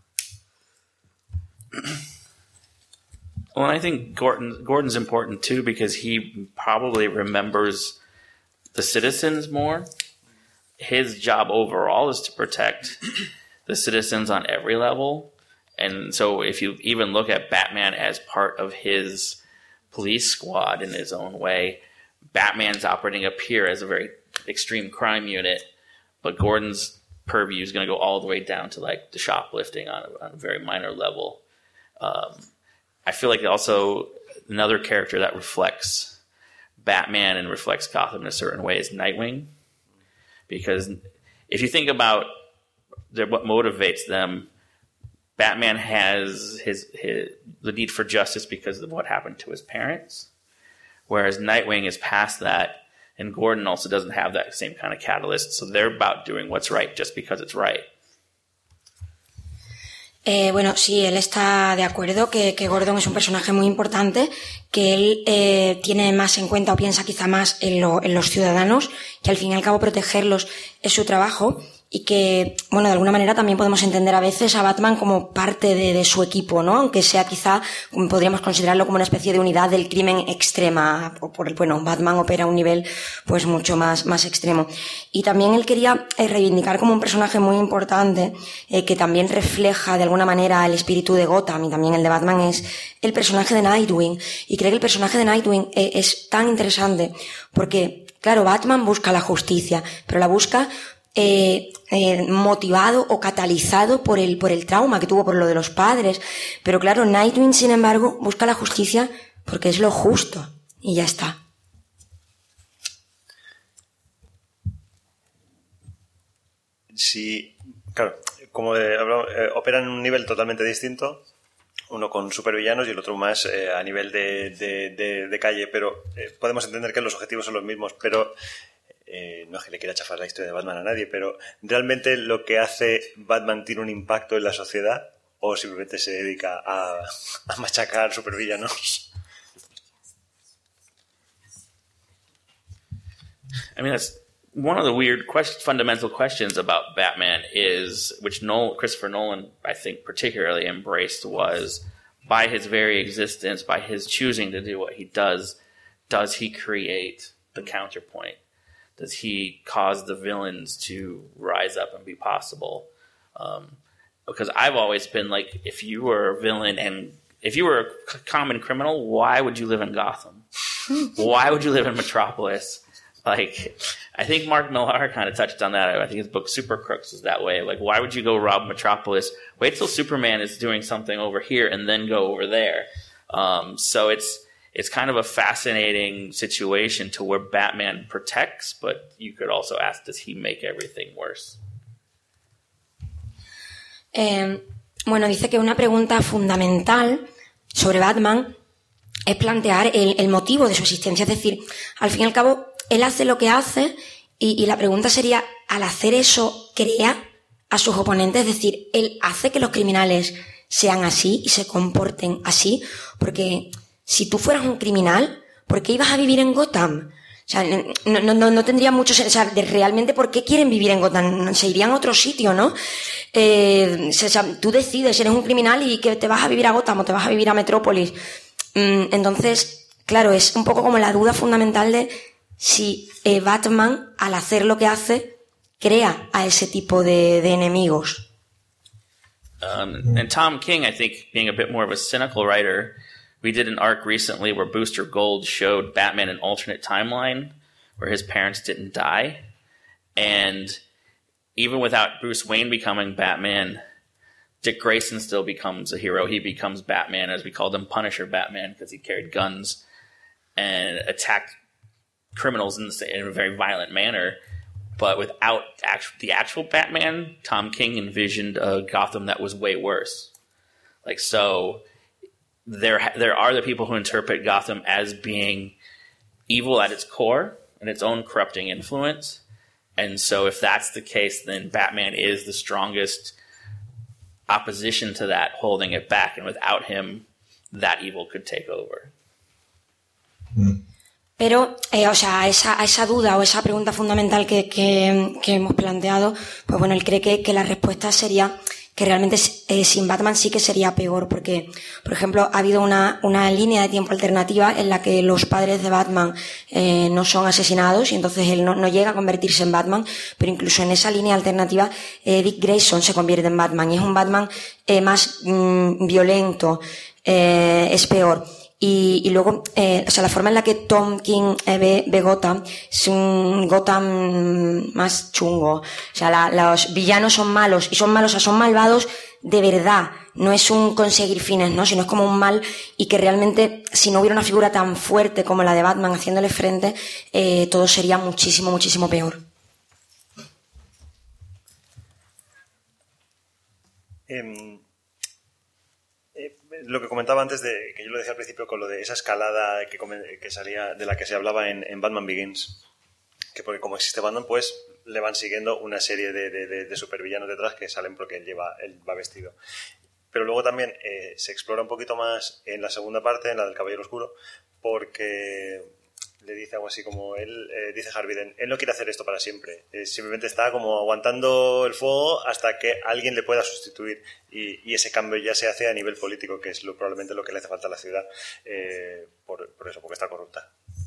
Well, I think Gordon Gordon's important too because he probably remembers the citizens more. His job overall is to protect the citizens on every level. And so if you even look at Batman as part of his police squad in his own way, Batman's operating up here as a very extreme crime unit, but Gordon's purview is going to go all the way down to like the shoplifting on a, on a very minor level. Um, I feel like also another character that reflects Batman and reflects Gotham in a certain way is Nightwing. Because if you think about the, what motivates them, Batman has his, his the need for justice because of what happened to his parents, whereas Nightwing is past that, and Gordon also doesn't have that same kind of catalyst, so they're about doing what's right just because it's right. Eh, bueno, sí, él está de acuerdo que, que Gordon es un personaje muy importante, que él eh, tiene más en cuenta o piensa quizá más en, lo, en los ciudadanos, que al fin y al cabo protegerlos es su trabajo, y que, bueno, de alguna manera también podemos entender a veces a Batman como parte de, de su equipo, ¿no? Aunque sea quizá, podríamos considerarlo como una especie de unidad del crimen extrema, o por el, bueno, Batman opera a un nivel pues mucho más, más extremo. Y también él quería eh, reivindicar como un personaje muy importante, eh, que también refleja de alguna manera el espíritu de Gotham y también el de Batman, es el personaje de Nightwing. Y creo que el personaje de Nightwing eh, es tan interesante porque, claro, Batman busca la justicia, pero la busca Eh, eh, motivado o catalizado por el, por el trauma que tuvo por lo de los padres. Pero claro, Nightwing, sin embargo, busca la justicia porque es lo justo. Y ya está. Sí, claro, como eh, hablamos, eh, operan en un nivel totalmente distinto, uno con supervillanos y el otro más eh, a nivel de, de, de, de calle, pero eh, podemos entender que los objetivos son los mismos, pero Eh, no es que le quiera chafar la historia de Batman a nadie, pero ¿realmente lo que hace Batman tiene un impacto en la sociedad o simplemente se dedica a, a machacar supervillanos? I mean, that's one of the weird quest- fundamental questions about Batman is, which Nolan, Christopher Nolan, I think, particularly embraced, was by his very existence, by his choosing to do what he does, does he create the counterpoint? Does he cause the villains to rise up and be possible? Um, because I've always been like, if you were a villain and if you were a common criminal, why would you live in Gotham? Why would you live in Metropolis? Like, I think Mark Millar kind of touched on that. I think his book Super Crooks is that way. Like, why would you go rob Metropolis? Wait till Superman is doing something over here and then go over there. Um, so it's, It's kind of a fascinating situation to where Batman protects, but you could also ask, does he make everything worse? Eh, bueno, dice que una pregunta fundamental sobre Batman es plantear el, el motivo de su existencia. Es decir, al fin y al cabo, él hace lo que hace y, y la pregunta sería, al hacer eso, ¿crea a sus oponentes? Es decir, él hace que los criminales sean así y se comporten así, porque si tú fueras un criminal, ¿por qué ibas a vivir en Gotham? O sea, no, no, no tendría mucho sentido. O sea, de realmente, ¿por qué quieren vivir en Gotham? Se irían a otro sitio, ¿no? Eh, o sea, tú decides, eres un criminal y que te vas a vivir a Gotham o te vas a vivir a Metrópolis. Entonces, claro, es un poco como la duda fundamental de si eh, Batman, al hacer lo que hace, crea a ese tipo de, de enemigos. Um, and Tom King, I think, being a bit more of a cynical writer, we did an arc recently where Booster Gold showed Batman an alternate timeline where his parents didn't die. And even without Bruce Wayne becoming Batman, Dick Grayson still becomes a hero. He becomes Batman, as we called him, Punisher Batman, because he carried guns and attacked criminals in, the, in a very violent manner. But without actual, the actual Batman, Tom King envisioned a Gotham that was way worse. Like, so there there are the people who interpret Gotham as being evil at its core and its own corrupting influence. And so if that's the case, then Batman is the strongest opposition to that, holding it back. And without him, that evil could take over. Pero, eh, o sea, a esa, a esa duda o esa pregunta fundamental que, que, que hemos planteado, pues bueno, él cree que, que la respuesta sería que realmente eh, sin Batman sí que sería peor, porque, por ejemplo, ha habido una, una línea de tiempo alternativa en la que los padres de Batman eh, no son asesinados y entonces él no, no llega a convertirse en Batman, pero incluso en esa línea alternativa eh, Dick Grayson se convierte en Batman y es un Batman eh, más mmm, violento, eh, es peor. Y, y luego, eh, o sea, la forma en la que Tom King eh, ve, ve Gotham es un Gotham más chungo. O sea, la, los villanos son malos y son malos, o sea, son malvados de verdad. No es un conseguir fines, ¿no? Sino es como un mal y que realmente, si no hubiera una figura tan fuerte como la de Batman haciéndole frente, eh, todo sería muchísimo, muchísimo peor. Eh... Lo que comentaba antes, de que yo lo decía al principio con lo de esa escalada que, que salía, de la que se hablaba en, en Batman Begins, que porque como existe Batman, pues le van siguiendo una serie de, de, de, de supervillanos detrás que salen porque él lleva, él va vestido. Pero luego también eh, se explora un poquito más en la segunda parte, en la del Caballero Oscuro, porque le dice algo así como él, eh, dice Harvey Dent, él no quiere hacer esto para siempre, eh, simplemente está como aguantando el fuego hasta que alguien le pueda sustituir y, y ese cambio ya se hace a nivel político, que es lo, probablemente lo que le hace falta a la ciudad, eh, por, por eso, porque está corrupta.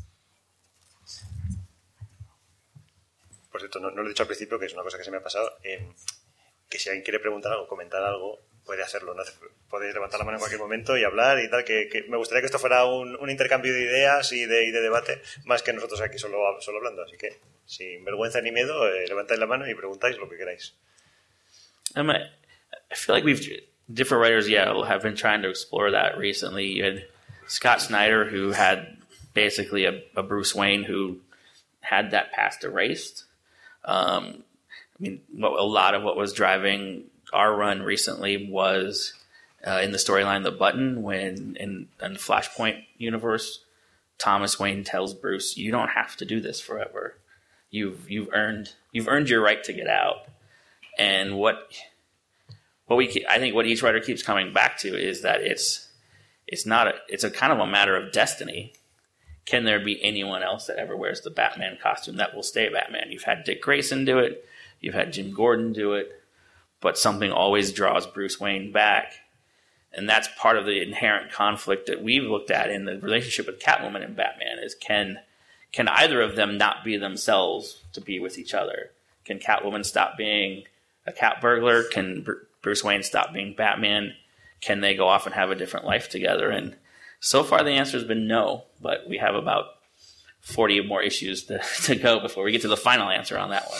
Por cierto, no, no lo he dicho al principio, que es una cosa que se me ha pasado, eh, que si alguien quiere preguntar algo, comentar algo, puede hacerlo, ¿no? Podéis levantar la mano en cualquier momento y hablar y tal, que, que me gustaría que esto fuera un, un intercambio de ideas y de, y de debate, más que nosotros aquí solo, solo hablando, así que sin vergüenza ni miedo, eh, levantáis la mano y preguntáis lo que queráis. Um, I, I feel like we've, different writers, yeah, have been trying to explore that recently. You had Scott Snyder, who had basically a, a Bruce Wayne who had that past erased. Um, I mean, what, a lot of what was driving our run recently was uh, in the storyline The Button, when in, in the Flashpoint universe, Thomas Wayne tells Bruce, "You don't have to do this forever. You've you've earned you've earned your right to get out." And what what we I think what each writer keeps coming back to is that it's it's not a, it's a kind of a matter of destiny. Can there be anyone else that ever wears the Batman costume that will stay Batman? You've had Dick Grayson do it. You've had Jim Gordon do it. But something always draws Bruce Wayne back. And that's part of the inherent conflict that we've looked at in the relationship with Catwoman and Batman is can can either of them not be themselves to be with each other? Can Catwoman stop being a cat burglar? Can Br- Bruce Wayne stop being Batman? Can they go off and have a different life together? And so far the answer has been no, but we have about forty more issues to, to go before we get to the final answer on that one.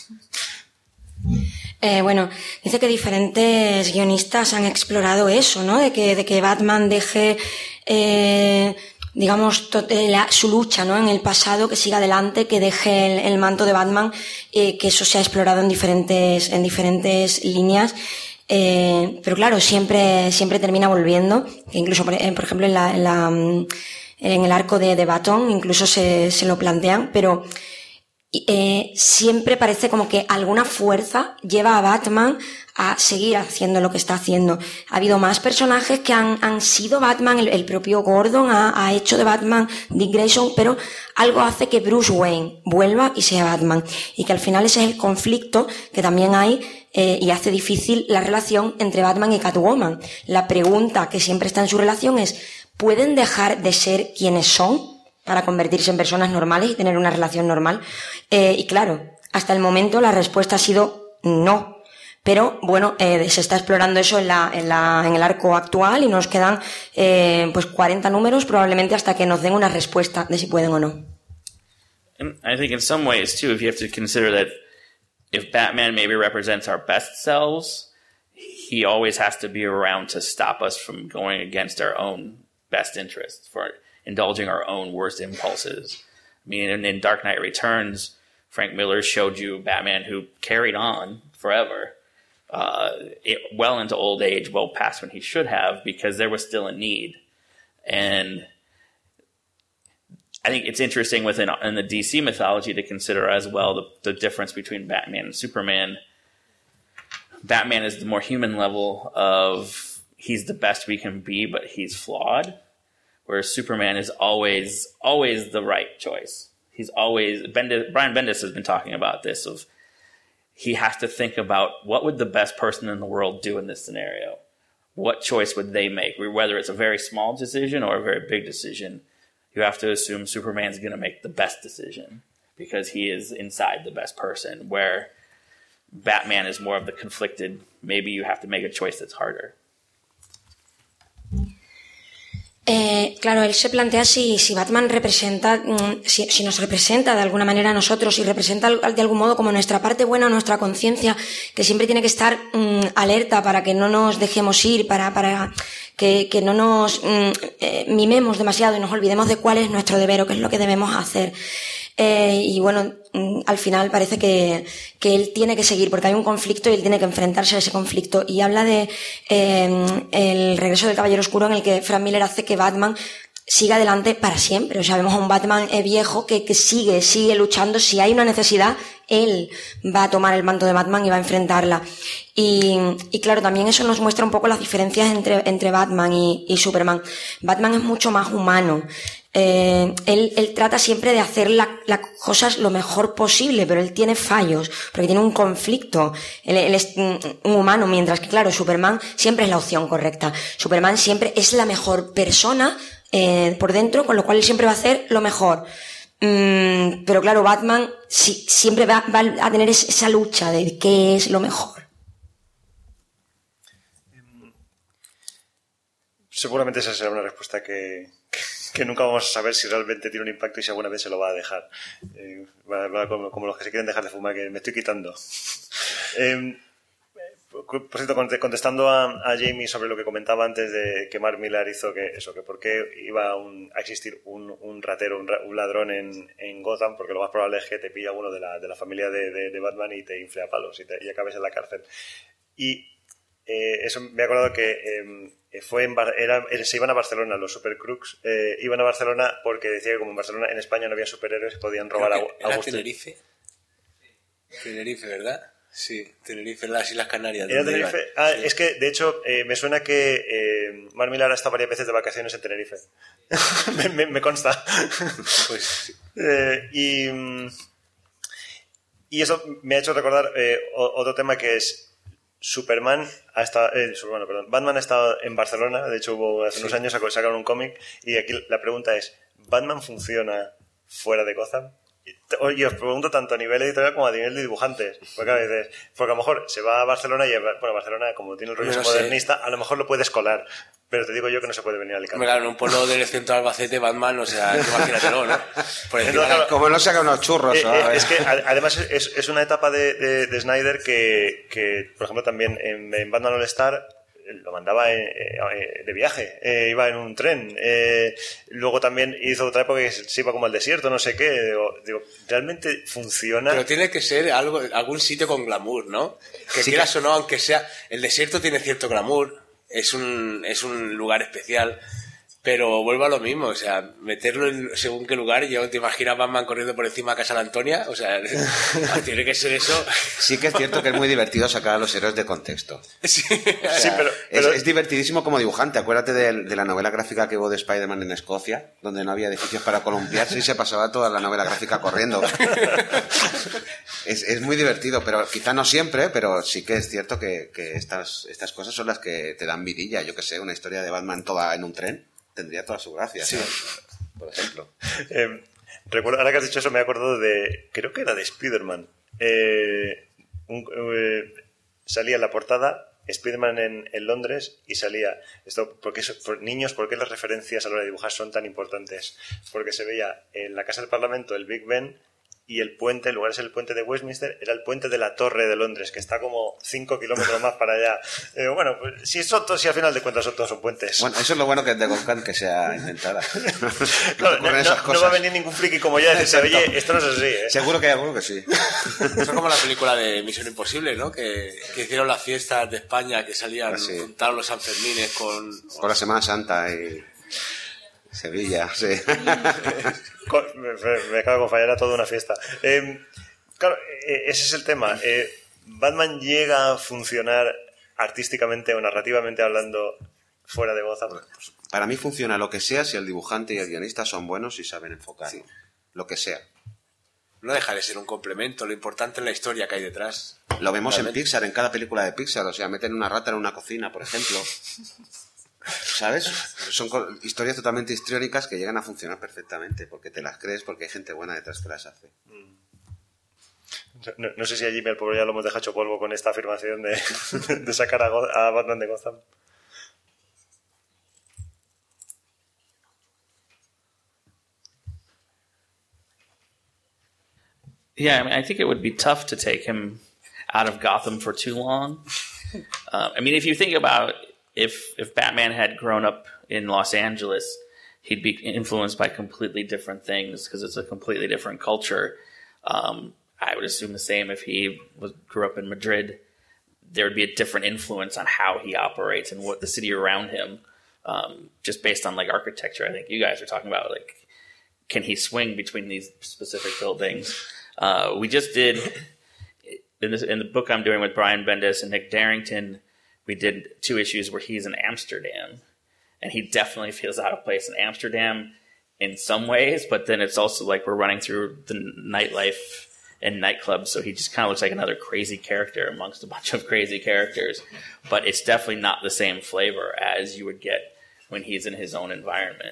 Eh, bueno, dice que diferentes guionistas han explorado eso, ¿no? De que, de que Batman deje, eh, digamos, to- la, su lucha, ¿no? En el pasado, que siga adelante, que deje el, el manto de Batman, eh, que eso se ha explorado en diferentes, en diferentes líneas. Eh, pero claro, siempre, siempre termina volviendo, que incluso, por, eh, por ejemplo, en la, en la, en el arco de, de Baton, incluso se, se lo plantean, pero, Eh, siempre parece como que alguna fuerza lleva a Batman a seguir haciendo lo que está haciendo. Ha habido más personajes que han, han sido Batman, el, el propio Gordon ha, ha hecho de Batman Dick Grayson, pero algo hace que Bruce Wayne vuelva y sea Batman. Y que al final ese es el conflicto que también hay eh, y hace difícil la relación entre Batman y Catwoman. La pregunta que siempre está en su relación es, ¿pueden dejar de ser quienes son para convertirse en personas normales y tener una relación normal? Eh, y claro, hasta el momento la respuesta ha sido no. Pero bueno, eh, se está explorando eso en la, en la, en el arco actual y nos quedan eh, pues cuarenta números probablemente hasta que nos den una respuesta de si pueden o no. And I think in some ways too, if you have to consider that if Batman maybe represents our best selves, he always has to be around to stop us from going against our own best interests, for indulging our own worst impulses. I mean, in, in Dark Knight Returns, Frank Miller showed you Batman who carried on forever, uh, it, well into old age, well past when he should have, because there was still a need. And I think it's interesting within in the D C mythology to consider as well the, the difference between Batman and Superman. Batman is the more human level of he's the best we can be, but he's flawed. Whereas Superman is always, always the right choice. He's always, Bendis, Brian Bendis has been talking about this, of he has to think about what would the best person in the world do in this scenario? What choice would they make? Whether it's a very small decision or a very big decision, you have to assume Superman's going to make the best decision because he is inside the best person, where Batman is more of the conflicted, maybe you have to make a choice that's harder. Eh, claro, él se plantea si, si Batman representa, si, si nos representa de alguna manera a nosotros, si representa de algún modo como nuestra parte buena, nuestra conciencia, que siempre tiene que estar um, alerta para que no nos dejemos ir, para, para que, que no nos um, eh, mimemos demasiado y nos olvidemos de cuál es nuestro deber o qué es lo que debemos hacer. Eh, y bueno, al final parece que, que él tiene que seguir porque hay un conflicto y él tiene que enfrentarse a ese conflicto. Y habla de eh, el regreso del Caballero Oscuro, en el que Frank Miller hace que Batman sigue adelante para siempre. O sea, vemos a un Batman eh, viejo que, que sigue, sigue luchando. Si hay una necesidad, él va a tomar el manto de Batman y va a enfrentarla. Y, y claro, también eso nos muestra un poco las diferencias entre, entre Batman y, y Superman. Batman es mucho más humano. Eh, él, él trata siempre de hacer las la cosas lo mejor posible, pero él tiene fallos, porque tiene un conflicto. Él, él es un humano, mientras que, claro, Superman siempre es la opción correcta. Superman siempre es la mejor persona eh, por dentro, con lo cual él siempre va a hacer lo mejor. Mm, pero claro, Batman si, siempre va, va a tener esa lucha de qué es lo mejor. Seguramente esa será una respuesta que, que, que nunca vamos a saber si realmente tiene un impacto y si alguna vez se lo va a dejar. Eh, va, va como, como los que se quieren dejar de fumar, que me estoy quitando. Eh, por cierto, contestando a, a Jamie sobre lo que comentaba antes de que Mark Millar hizo que eso, que por qué iba un, a existir un, un ratero, un, un ladrón en, en Gotham, porque lo más probable es que te pilla uno de la, de la familia de, de, de Batman y te infle a palos y, te, y acabes en la cárcel. Y eh, eso me he acordado que eh, fue en Bar era, se iban a Barcelona los Supercrooks, eh, iban a Barcelona porque decía que como en Barcelona, en España no había superhéroes, podían robar a, a ¿Era gusto. Tenerife? Tenerife, ¿verdad? Sí, Tenerife, las Islas Canarias. ¿Era Tenerife? Iban? Ah, sí. Es que, de hecho, eh, me suena que eh, Mark Millar ha estado varias veces de vacaciones en Tenerife. me, me, me consta. Pues sí. eh, y, y eso me ha hecho recordar eh, otro tema que es Superman ha estado, eh, bueno, perdón, Batman ha estado en Barcelona. De hecho, hubo hace sí. unos años sacaron un cómic y aquí la pregunta es, ¿Batman funciona fuera de Gotham? Y os pregunto tanto a nivel editorial como a nivel de dibujantes, porque a veces, porque a lo mejor se va a Barcelona y, bueno, Barcelona, como tiene el rollo no modernista, a lo mejor lo puedes colar, pero te digo yo que no se puede venir a Alicante. Claro, en un pueblo del centro de Albacete, Batman, o sea, imagínatelo, ¿no? Por encima, Entonces, como no saca unos churros. Eh, eh, es que además es, es una etapa de, de, de Snyder que, que, por ejemplo, también en, en Batman All Star lo mandaba en, eh, de viaje, eh, iba en un tren, eh, luego también hizo otra época que se iba como al desierto, no sé qué, digo, digo, realmente funciona. Pero tiene que ser algo, algún sitio con glamour, ¿no? Que sí, quieras que... o no, aunque sea, el desierto tiene cierto glamour, es un, es un lugar especial, pero vuelvo a lo mismo, o sea, meterlo en según qué lugar, yo te imaginas Batman corriendo por encima de Casa de Antonia, o sea, tiene que ser eso. Sí que es cierto que es muy divertido sacar a los héroes de contexto. Sí, o sea, sí pero, pero... Es, es divertidísimo como dibujante. Acuérdate de, de la novela gráfica que hubo de Spider-Man en Escocia, donde no había edificios para columpiarse y se pasaba toda la novela gráfica corriendo. es, es muy divertido, pero quizá no siempre, pero sí que es cierto que, que estas, estas cosas son las que te dan vidilla. Yo que sé, una historia de Batman toda en un tren tendría toda su gracia, sí. Por ejemplo. Eh, recuerdo, ahora que has dicho eso me he acordado de, creo que era de Spider-Man. Eh, un, eh, salía en la portada Spider-Man en, en Londres y salía esto, porque eso, por niños, ¿por qué las referencias a la hora de dibujar son tan importantes? Porque se veía en la Casa del Parlamento el Big Ben y el puente, en lugar de ser el puente de Westminster, era el puente de la Torre de Londres, que está como cinco kilómetros más para allá. Eh, bueno, pues, si, son todos, si al final de cuentas son todos son puentes. Bueno, eso es lo bueno que es de Gotham que sea inventada. Claro, no, no, no, no va a venir ningún friki como ya y decirse, oye, esto no es así, ¿eh? Seguro que hay alguno que sí. Eso es como la película de Misión Imposible, ¿no? Que, que hicieron las fiestas de España, que salían, ah, sí. Contaron los Sanfermines con... Con la Semana Santa y... Sevilla, sí. me, me cago con fallar a toda una fiesta. Eh, claro, eh, ese es el tema. Eh, Batman llega a funcionar artísticamente o narrativamente hablando fuera de Gotham. Para mí funciona lo que sea si el dibujante y el guionista son buenos y saben enfocar. Sí. Lo que sea. No deja de ser un complemento, lo importante es la historia que hay detrás. Lo vemos realmente en Pixar, en cada película de Pixar. O sea, meten una rata en una cocina, por ejemplo. ¿Sabes? Son historias totalmente histriónicas que llegan a funcionar perfectamente porque te las crees, porque hay gente buena detrás que las hace. No, no sé si a Jimmy al pobre ya lo hemos dejado hecho polvo con esta afirmación de, de sacar a, a Batman de Gotham. Yeah, I mean, I think it would be tough to take him out of Gotham for too long. Uh, I mean, if you think about If if Batman had grown up in Los Angeles, he'd be influenced by completely different things because it's a completely different culture. Um, I would assume the same if he was, grew up in Madrid. There would be a different influence on how he operates and what the city around him um, just based on like architecture. I think you guys are talking about like, can he swing between these specific buildings? Uh, we just did in, this, in the book I'm doing with Brian Bendis and Nick Darrington. We did two issues where he's in Amsterdam, and he definitely feels out of place in Amsterdam in some ways, but then it's also like we're running through the nightlife and nightclubs, so he just kind of looks like another crazy character amongst a bunch of crazy characters. But it's definitely not the same flavor as you would get when he's in his own environment.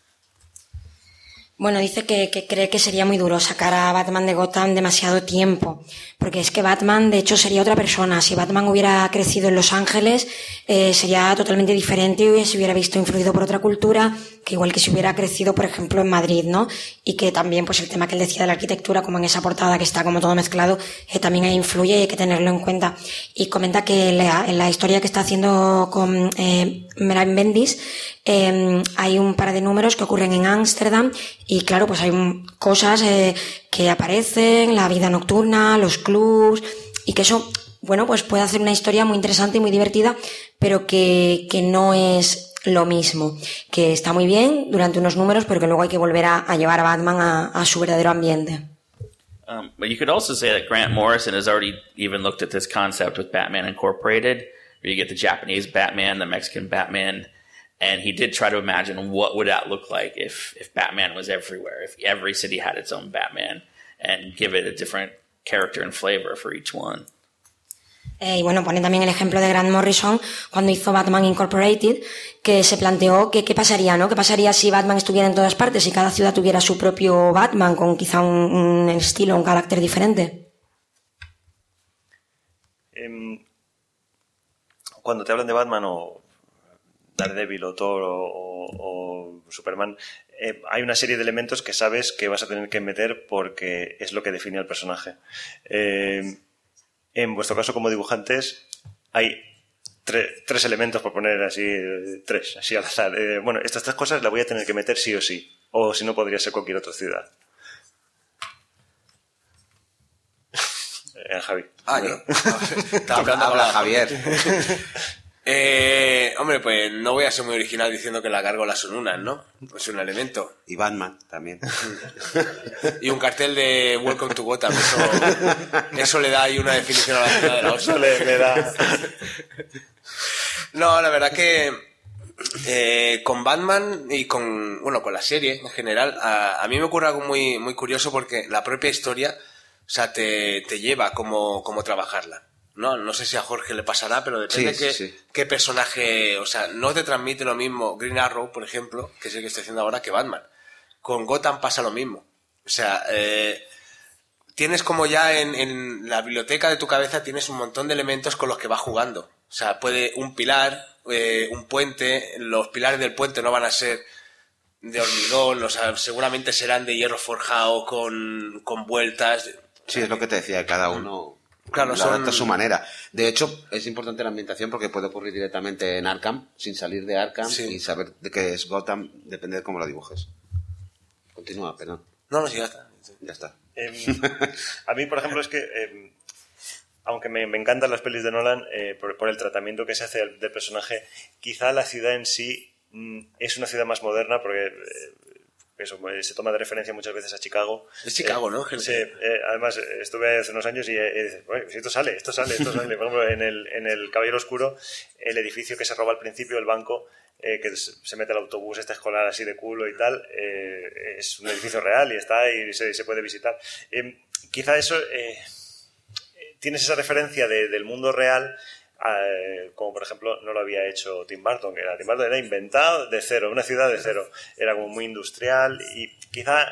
Bueno, dice que, que cree que sería muy duro sacar a Batman de Gotham demasiado tiempo, porque es que Batman, de hecho, sería otra persona. Si Batman hubiera crecido en Los Ángeles, eh, sería totalmente diferente y se hubiera visto influido por otra cultura, que igual que si hubiera crecido, por ejemplo, en Madrid, ¿no? Y que también, pues el tema que él decía de la arquitectura, como en esa portada que está como todo mezclado, eh, también ahí influye y hay que tenerlo en cuenta. Y comenta que la, en la historia que está haciendo con eh, Brian Bendis, eh, hay un par de números que ocurren en Ámsterdam y claro, pues hay cosas eh, que aparecen, la vida nocturna, los clubs, y que eso, bueno, pues puede hacer una historia muy interesante y muy divertida, pero que, que no es lo mismo, que está muy bien durante unos números, pero que luego hay que volver a, a llevar a Batman a, a su verdadero ambiente. Um, but you could also say that Grant Morrison has already even looked at this concept with Batman Incorporated, where you get the Japanese Batman, the Mexican Batman, and he did try to imagine what would that look like if, if Batman was everywhere, if every city had its own Batman, and give it a different character and flavor for each one. Eh, y bueno, pone también el ejemplo de Grant Morrison cuando hizo Batman Incorporated, que se planteó que qué pasaría, ¿no? ¿Qué pasaría si Batman estuviera en todas partes y cada ciudad tuviera su propio Batman con quizá un, un estilo, un carácter diferente? Eh, cuando te hablan de Batman o Daredevil o Thor o, o, o Superman, eh, hay una serie de elementos que sabes que vas a tener que meter porque es lo que define al personaje. Eh, en vuestro caso, como dibujantes, hay tre- tres elementos, por poner así, eh, tres, así al azar. Eh, bueno, estas tres cosas las voy a tener que meter sí o sí, o si no podría ser cualquier otra ciudad. Eh, Javi. Ah, yo. Estaba hablando Habla con Javier. Eh, hombre, pues no voy a ser muy original diciendo que las gárgolas son unas, ¿no? Es un elemento. Y Batman también. Y un cartel de Welcome to Gotham. Eso, eso le da ahí una definición a la ciudad de la hostia. Eso le, le da... No, la verdad que eh, con Batman y con, bueno, con la serie en general, a, a mí me ocurre algo muy, muy curioso porque la propia historia, o sea, te, te lleva a cómo, cómo trabajarla. No, no sé si a Jorge le pasará, pero depende Sí, qué, sí, sí. qué personaje, o sea, no te transmite lo mismo Green Arrow, por ejemplo, que es el que estoy haciendo ahora, que Batman. Con Gotham pasa lo mismo. O sea, eh, tienes como ya en, en la biblioteca de tu cabeza tienes un montón de elementos con los que vas jugando. O sea, puede un pilar, eh, un puente, los pilares del puente no van a ser de hormigón, o sea, seguramente serán de hierro forjado con, con vueltas. Sí, es lo que te decía, cada uno... Claro, lo son- adapta a su manera. De hecho, es importante la ambientación porque puede ocurrir directamente en Arkham, sin salir de Arkham, Sí. y saber de qué es Gotham, depende de cómo lo dibujes. Continúa, perdón. No, no, sí, ya está. Ya está. Eh, a mí, por ejemplo, es que, eh, aunque me, me encantan las pelis de Nolan, eh, por, por el tratamiento que se hace del, del personaje, quizá la ciudad en sí mm, es una ciudad más moderna, porque eh, eso, se toma de referencia muchas veces a Chicago. Es Chicago, Eh, ¿no? Sí, eh, además eh, estuve hace unos años y eh, dices, bueno, si esto sale, esto sale, esto sale. Por ejemplo, en el, en el Caballero Oscuro, el edificio que se roba al principio, el banco, eh, que se mete el autobús este escolar así de culo y tal, eh, es un edificio real y está ahí y se, se puede visitar. Eh, quizá eso, eh, tienes esa referencia de, del mundo real, eh, como por ejemplo no lo había hecho Tim Burton, que era, Tim Burton era inventado de cero, una ciudad de cero, era como muy industrial y quizá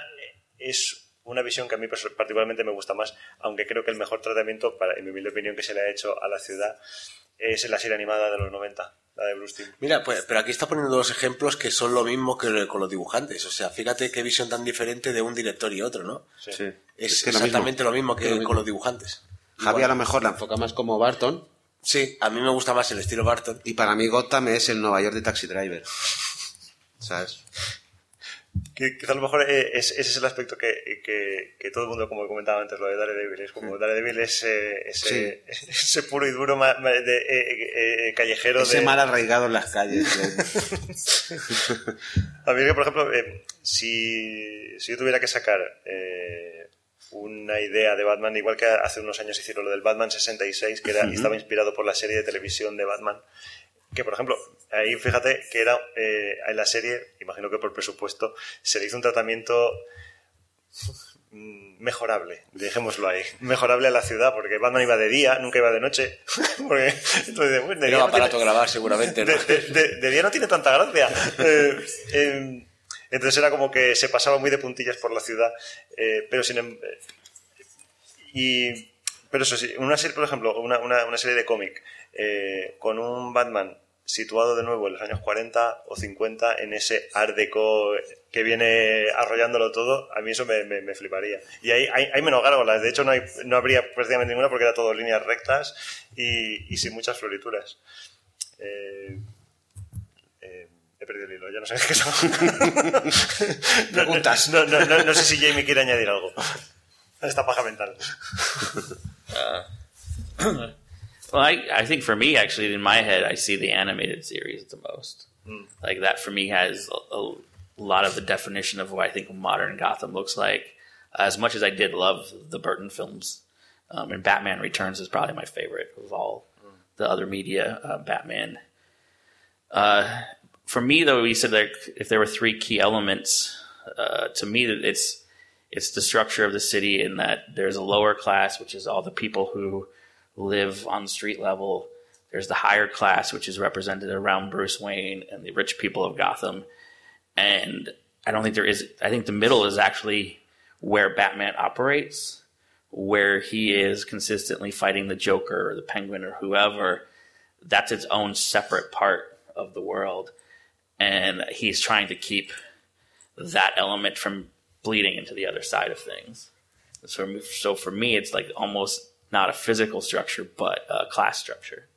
es una visión que a mí particularmente me gusta más, aunque creo que el mejor tratamiento, para, en mi humilde opinión, que se le ha hecho a la ciudad es en la serie animada de los noventa, la de Bruce Timm. Mira, pues, pero aquí está poniendo dos ejemplos que son lo mismo que con los dibujantes. O sea, fíjate qué visión tan diferente de un director y otro, ¿no? Sí. Sí. Es, que lo exactamente lo mismo, que Es lo mismo. con los dibujantes. Javi Igual. a lo mejor la enfoca más como Barton, Sí, a mí me gusta más el estilo Barton. y para mí Gotham es el Nueva York de Taxi Driver. ¿Sabes? que quizá a lo mejor es, ese es el aspecto que, que, que todo el mundo, como comentaba antes, lo de Daredevil, es como Daredevil es ese, ese, sí. ese puro y duro ma, ma, de, eh, eh, callejero. Ese de... mal arraigado en las calles. A mí, por ejemplo, eh, si, si yo tuviera que sacar eh, una idea de Batman, igual que hace unos años hicieron lo del Batman sesenta y seis, que era, uh-huh. estaba inspirado por la serie de televisión de Batman, que por ejemplo, ahí fíjate que era eh, en la serie, imagino que por presupuesto, se le hizo un tratamiento mejorable, dejémoslo ahí, mejorable a la ciudad, porque Batman iba de día, nunca iba de noche. Porque, entonces, bueno, de día no aparato tiene, grabar seguramente, ¿no? De, de, de, de día no tiene tanta gracia. Eh, eh, entonces era como que se pasaba muy de puntillas por la ciudad, eh, pero sin em, y pero eso sí, una serie, por ejemplo, una, una, una serie de cómic eh, con un Batman situado de nuevo en los años cuarenta o cincuenta en ese art deco que viene arrollándolo todo, a mí eso me, me, me fliparía. Y hay, hay, hay menos gárgolas, de hecho no, hay, no habría prácticamente ninguna porque era todo líneas rectas y, y sin muchas florituras. Eh, eh, he perdido el hilo, ya no sé qué son. Preguntas. No, no, no, no sé si Jamie quiere añadir algo a esta paja mental. Uh. Well, I, I think for me, actually, in my head, I see the animated series the most. Mm. Like, that for me has a, a lot of the definition of what I think modern Gotham looks like. As much as I did love the Burton films, um, and Batman Returns is probably my favorite of all mm. the other media uh, Batman. Uh, for me, though, we said that if there were three key elements, uh, to me, it's it's the structure of the city in that there's a lower class, which is all the people who live on the street level. There's the higher class, which is represented around Bruce Wayne and the rich people of Gotham. And I don't think there is, I think the middle is actually where Batman operates, where he is consistently fighting the Joker or the Penguin or whoever. That's its own separate part of the world. And he's trying to keep that element from bleeding into the other side of things. So, so for me, it's like almost not a physical structure, but a class structure.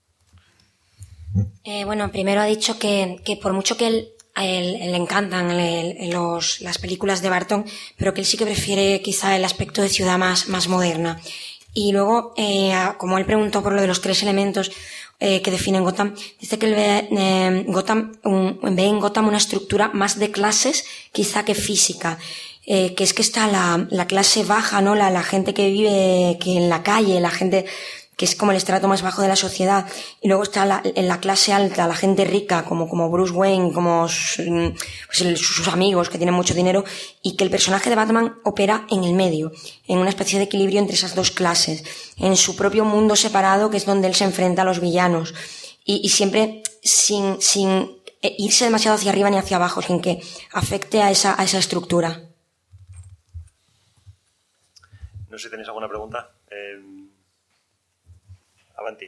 Eh, bueno, primero ha dicho que, que por mucho que él, a él, él le encantan el, los, las películas de Barton, pero que él sí que prefiere quizá el aspecto de ciudad más, más moderna. Y luego, eh, como él preguntó por lo de los tres elementos eh, que definen Gotham, dice que él ve, eh, Gotham, un, ve en Gotham una estructura más de clases quizá que física. Eh, que es que está la, la clase baja, ¿no? La, la gente que vive que en la calle, la gente que es como el estrato más bajo de la sociedad. Y luego está la, en la clase alta, la gente rica, como, como Bruce Wayne, como pues el, sus amigos que tienen mucho dinero. Y que el personaje de Batman opera en el medio, en una especie de equilibrio entre esas dos clases. En su propio mundo separado, que es donde él se enfrenta a los villanos. Y, y siempre sin, sin irse demasiado hacia arriba ni hacia abajo, sin que afecte a esa, a esa estructura. No sé si tenéis alguna pregunta. Eh, avanti.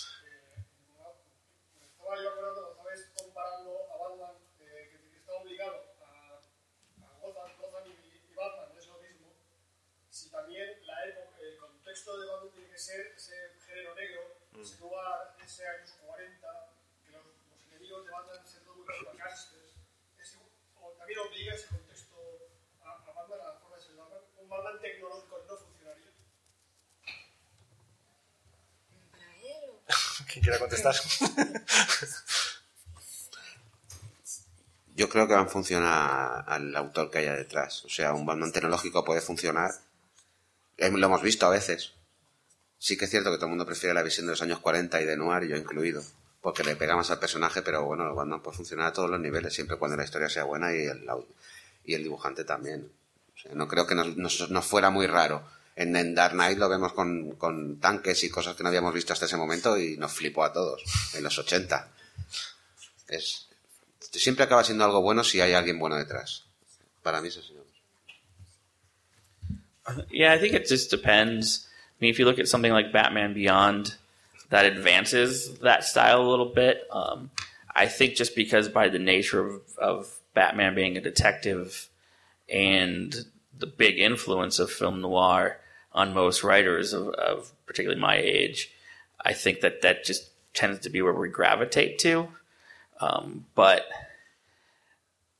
Estaba yo hablando, ¿sabes? Comparando a Batman, eh, que está obligado a, a Gotham, Gotham y, y Batman, es lo mismo. Si también la época, el contexto de Batman tiene que ser ese género negro, mm. ese lugar, ese años cuarenta, que los, los enemigos de Batman se produzcan bacantes. O también obliga ese contexto a, a Batman, a la forma de ser Batman. Un Batman tecnológico no funcionaría. ¿Quién quiera contestar? Yo creo que va a funcionar al autor que haya detrás. O sea, un Batman tecnológico puede funcionar. Lo hemos visto a veces. Sí que es cierto que todo el mundo prefiere la visión de los años cuarenta y de Noir, yo incluido, porque le pega más al personaje, pero bueno, el Batman puede funcionar a todos los niveles, siempre cuando la historia sea buena y el, y el dibujante también. O sea, no creo que nos, nos, nos fuera muy raro. En, en Dark Knight lo vemos con, con tanques y cosas que no habíamos visto hasta ese momento y nos flipó a todos, en los ochenta. Es, siempre acaba siendo algo bueno si hay alguien bueno detrás. Para mí eso sí. Yeah, I think it just depends. I mean, if you look at something like Batman Beyond, that advances that style a little bit. Um, I think just because by the nature of, of Batman being a detective and the big influence of film noir on most writers of, of particularly my age, I think that that just tends to be where we gravitate to. Um, but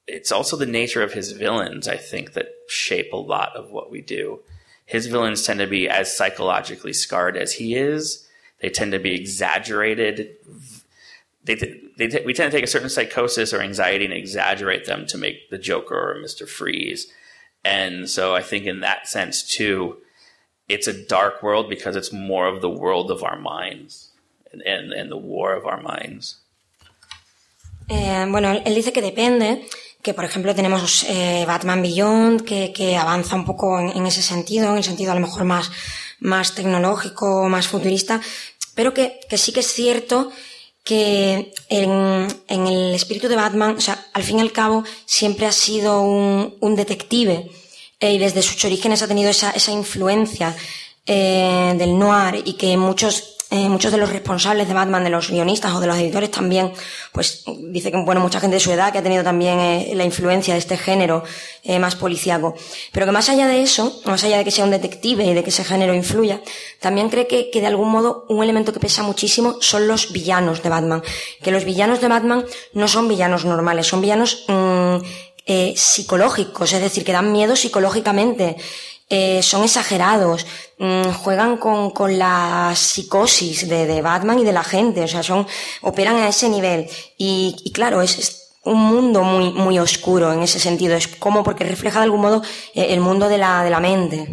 it's also the nature of his villains, I think, that shape a lot of what we do. His villains tend to be as psychologically scarred as he is. They tend to be exaggerated. They, they, we tend to take a certain psychosis or anxiety and exaggerate them to make the Joker or Mister Freeze. And so I think in that sense, too, it's a dark world because it's more of the world of our minds and, and, and the war of our minds. Eh, bueno, él dice que depende, que por ejemplo tenemos eh, Batman Beyond, que, que avanza un poco en, en ese sentido, en el sentido a lo mejor más, más tecnológico, más futurista, pero que, que sí que es cierto que en, en el espíritu de Batman, o sea, al fin y al cabo siempre ha sido un, un detective, eh, y desde sus orígenes ha tenido esa, esa influencia eh, del noir, y que muchos Eh, muchos de los responsables de Batman, de los guionistas o de los editores también, pues dice que, bueno, mucha gente de su edad que ha tenido también eh, la influencia de este género eh, más policíaco. Pero que más allá de eso, más allá de que sea un detective y de que ese género influya, también cree que, que de algún modo un elemento que pesa muchísimo son los villanos de Batman. Que los villanos de Batman no son villanos normales, son villanos mmm, eh, psicológicos, es decir, que dan miedo psicológicamente. Eh, son exagerados, mmm, juegan con, con la psicosis de, de Batman y de la gente, o sea, son, operan a ese nivel. Y, y claro, es, es un mundo muy, muy oscuro en ese sentido, es como porque refleja de algún modo eh, el mundo de la, de la mente.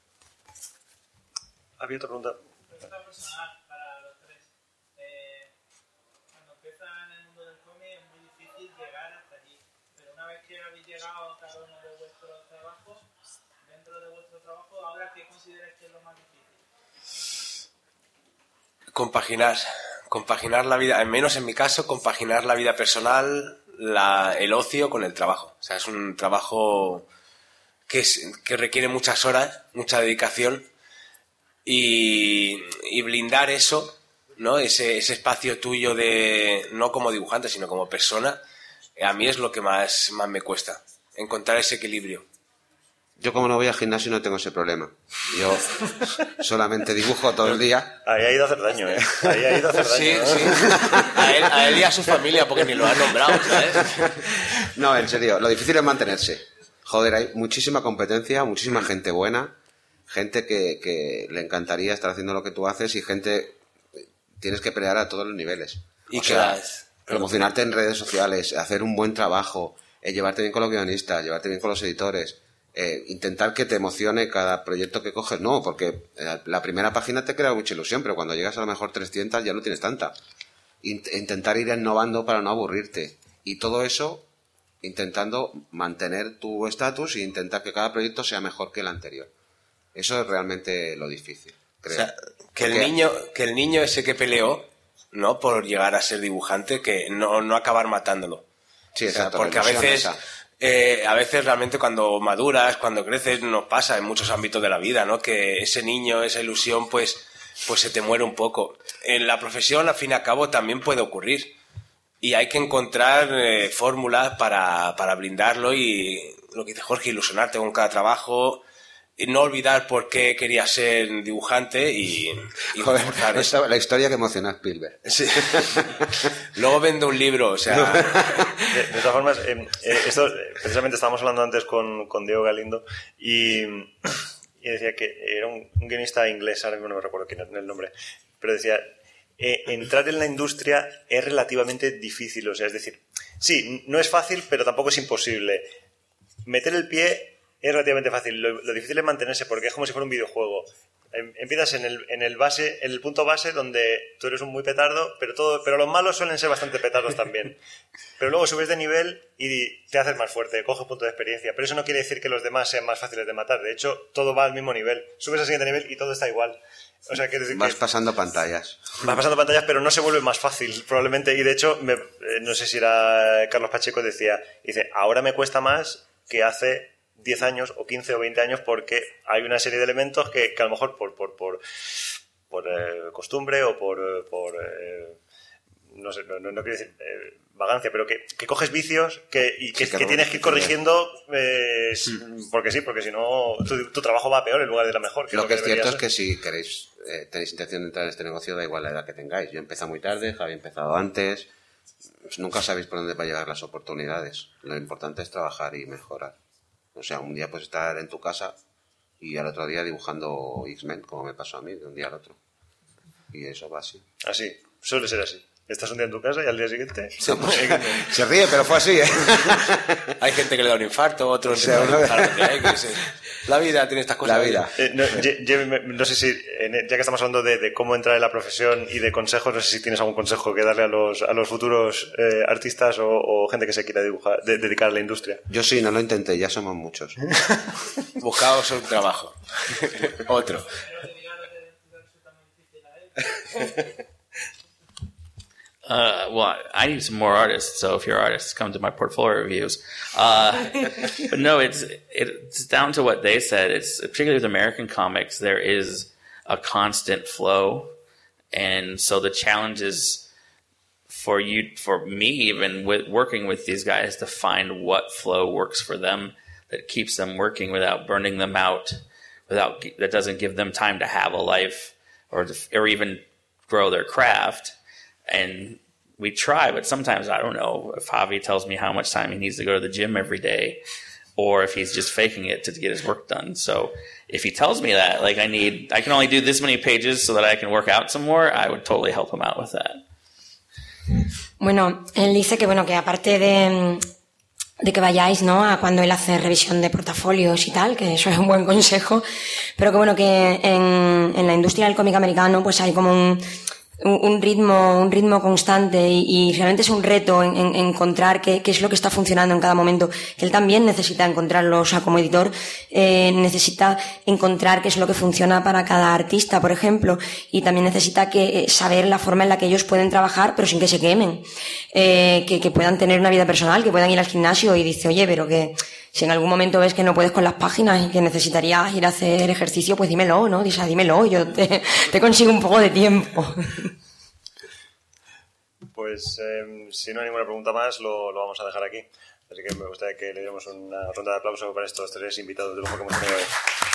¿Había otra pregunta? Pregunta personal para los tres. Eh, cuando empiezan en el mundo del cómic es muy difícil llegar hasta allí, pero una vez que habéis llegado cada uno de vuestros trabajos, dentro de vuestro trabajo, ahora ¿qué consideráis que es lo más difícil? Compaginar, compaginar la vida, al menos en mi caso, compaginar la vida personal, la, el ocio con el trabajo. O sea, es un trabajo que, es, que requiere muchas horas, mucha dedicación, y, y blindar eso, ¿no? Ese, ese espacio tuyo de, no como dibujante, sino como persona, a mí es lo que más, más me cuesta, encontrar ese equilibrio. Yo como no voy al gimnasio no tengo ese problema. Yo solamente dibujo todo el día. Ahí ha ido a hacer daño, ¿eh? Ahí ha ido a hacer daño. Sí, ¿eh? sí. A él, a él y a su familia, porque ni lo han nombrado, ¿sabes? No, en serio, lo difícil es mantenerse. Joder, hay muchísima competencia, muchísima gente buena, gente que, que le encantaría estar haciendo lo que tú haces, y gente... Tienes que pelear a todos los niveles. Y o que sea, las- promocionarte en redes sociales, hacer un buen trabajo, eh, llevarte bien con los guionistas, llevarte bien con los editores, eh, intentar que te emocione cada proyecto que coges. No, porque eh, la primera página te crea mucha ilusión, pero cuando llegas a lo mejor trescientas ya no tienes tanta. Int- intentar ir innovando para no aburrirte. Y todo eso intentando mantener tu estatus e intentar que cada proyecto sea mejor que el anterior. Eso es realmente lo difícil, creo. O sea, que el Porque- niño, que el niño ese que peleó, ¿no? Por llegar a ser dibujante, que no, no acabar matándolo. Sí, O sea, exacto, porque la a ilusión veces, esa. eh, a veces realmente cuando maduras, cuando creces, nos pasa en muchos ámbitos de la vida, ¿no? Que ese niño, esa ilusión, pues, pues se te muere un poco. En la profesión, al fin y al cabo, también puede ocurrir. Y hay que encontrar eh, fórmulas para, para blindarlo y, lo que dice Jorge, ilusionarte con cada trabajo, y no olvidar por qué querías ser dibujante y, y Joder, reforzar eso. esta- la historia que emociona a Spielberg. Sí. Luego vende un libro, o sea... De, de todas formas, eh, eh, esto, eh, precisamente estábamos hablando antes con, con Diego Galindo y, y decía que era un, un guionista inglés, ahora mismo no me recuerdo quién es el nombre, pero decía, eh, entrar en la industria es relativamente difícil, o sea, es decir, sí, no es fácil, pero tampoco es imposible. Meter el pie es relativamente fácil, lo, lo difícil es mantenerse, porque es como si fuera un videojuego. Em- Empiezas en el, en el base, en el punto base donde tú eres un muy petardo, pero todo, pero los malos suelen ser bastante petardos también. Pero luego subes de nivel y te haces más fuerte, coges punto de experiencia. Pero eso no quiere decir que los demás sean más fáciles de matar. De hecho, todo va al mismo nivel. Subes al siguiente nivel y todo está igual. O sea, quiere decir Vas que pasando pantallas. vas pasando pantallas, pero no se vuelve más fácil, probablemente. Y de hecho, me- eh, no sé si era Carlos Pacheco, decía, dice, ahora me cuesta más que hace diez años o quince o veinte años, porque hay una serie de elementos que, que a lo mejor por por por, por eh, costumbre o por, eh, por eh, no sé, no, no, no quiero decir eh, vagancia, pero que, que coges vicios que, y que, Sí, que que no- tienes que ir corrigiendo eh, porque sí, porque si no tu, tu trabajo va a peor en lugar de ir a mejor. Lo que es debería cierto es ser. que si queréis, eh, tenéis intención de entrar en este negocio, da igual la edad que tengáis. Yo he empezado muy tarde, Javi ha empezado antes. pues nunca sabéis por dónde va a llegar las oportunidades. Lo importante es trabajar y mejorar. O sea, un día puedes estar en tu casa y al otro día dibujando X-Men, como me pasó a mí, de un día al otro. Y eso va así. Así, suele ser así. Estás un día en tu casa y al día siguiente... Se ríe, pero fue así, ¿eh? Hay gente que le da un infarto, otros... Sí, ¿no? La vida tiene estas cosas. La vida. Eh, no, ye- ye- me- no sé si, en- ya que estamos hablando de, de cómo entrar en la profesión y de consejos, no sé si tienes algún consejo que darle a los, a los futuros eh, artistas o, o gente que se quiera dibujar, de- dedicar a la industria. Yo sí, no lo intenté, ya somos muchos. Buscaos un trabajo. Otro. Uh, well, I need some more artists. So if you're artists, come to my portfolio reviews. Uh, but no, it's it's down to what they said. It's particularly with American comics, there is a constant flow, and so the challenge is for you, for me, even with working with these guys, to find what flow works for them that keeps them working without burning them out, without that doesn't give them time to have a life or to, or even grow their craft. And we try, but sometimes I don't know if Javi tells me how much time he needs to go to the gym every day, or if he's just faking it to get his work done. So if he tells me that, like I need, I can only do this many pages so that I can work out some more, I would totally help him out with that. Bueno, él dice que bueno que aparte de, de que vayáis, ¿no?, a cuando él hace revisión de portafolios y tal, que eso es un buen consejo, pero que bueno que en, en la industria del cómic americano pues hay como un un ritmo, un ritmo constante y, y realmente es un reto en, en encontrar qué, qué es lo que está funcionando en cada momento, que él también necesita encontrarlo, o sea, como editor eh, necesita encontrar qué es lo que funciona para cada artista, por ejemplo, y también necesita que saber la forma en la que ellos pueden trabajar pero sin que se quemen, eh, que, que puedan tener una vida personal, que puedan ir al gimnasio y dice, oye, pero que si en algún momento ves que no puedes con las páginas y que necesitarías ir a hacer ejercicio, pues dímelo, ¿no? Dice, dímelo, yo te, te consigo un poco de tiempo. Pues eh, si no hay ninguna pregunta más, lo, lo vamos a dejar aquí. Así que me gustaría que le diéramos una ronda de aplausos para estos tres invitados de lujo que hemos tenido hoy.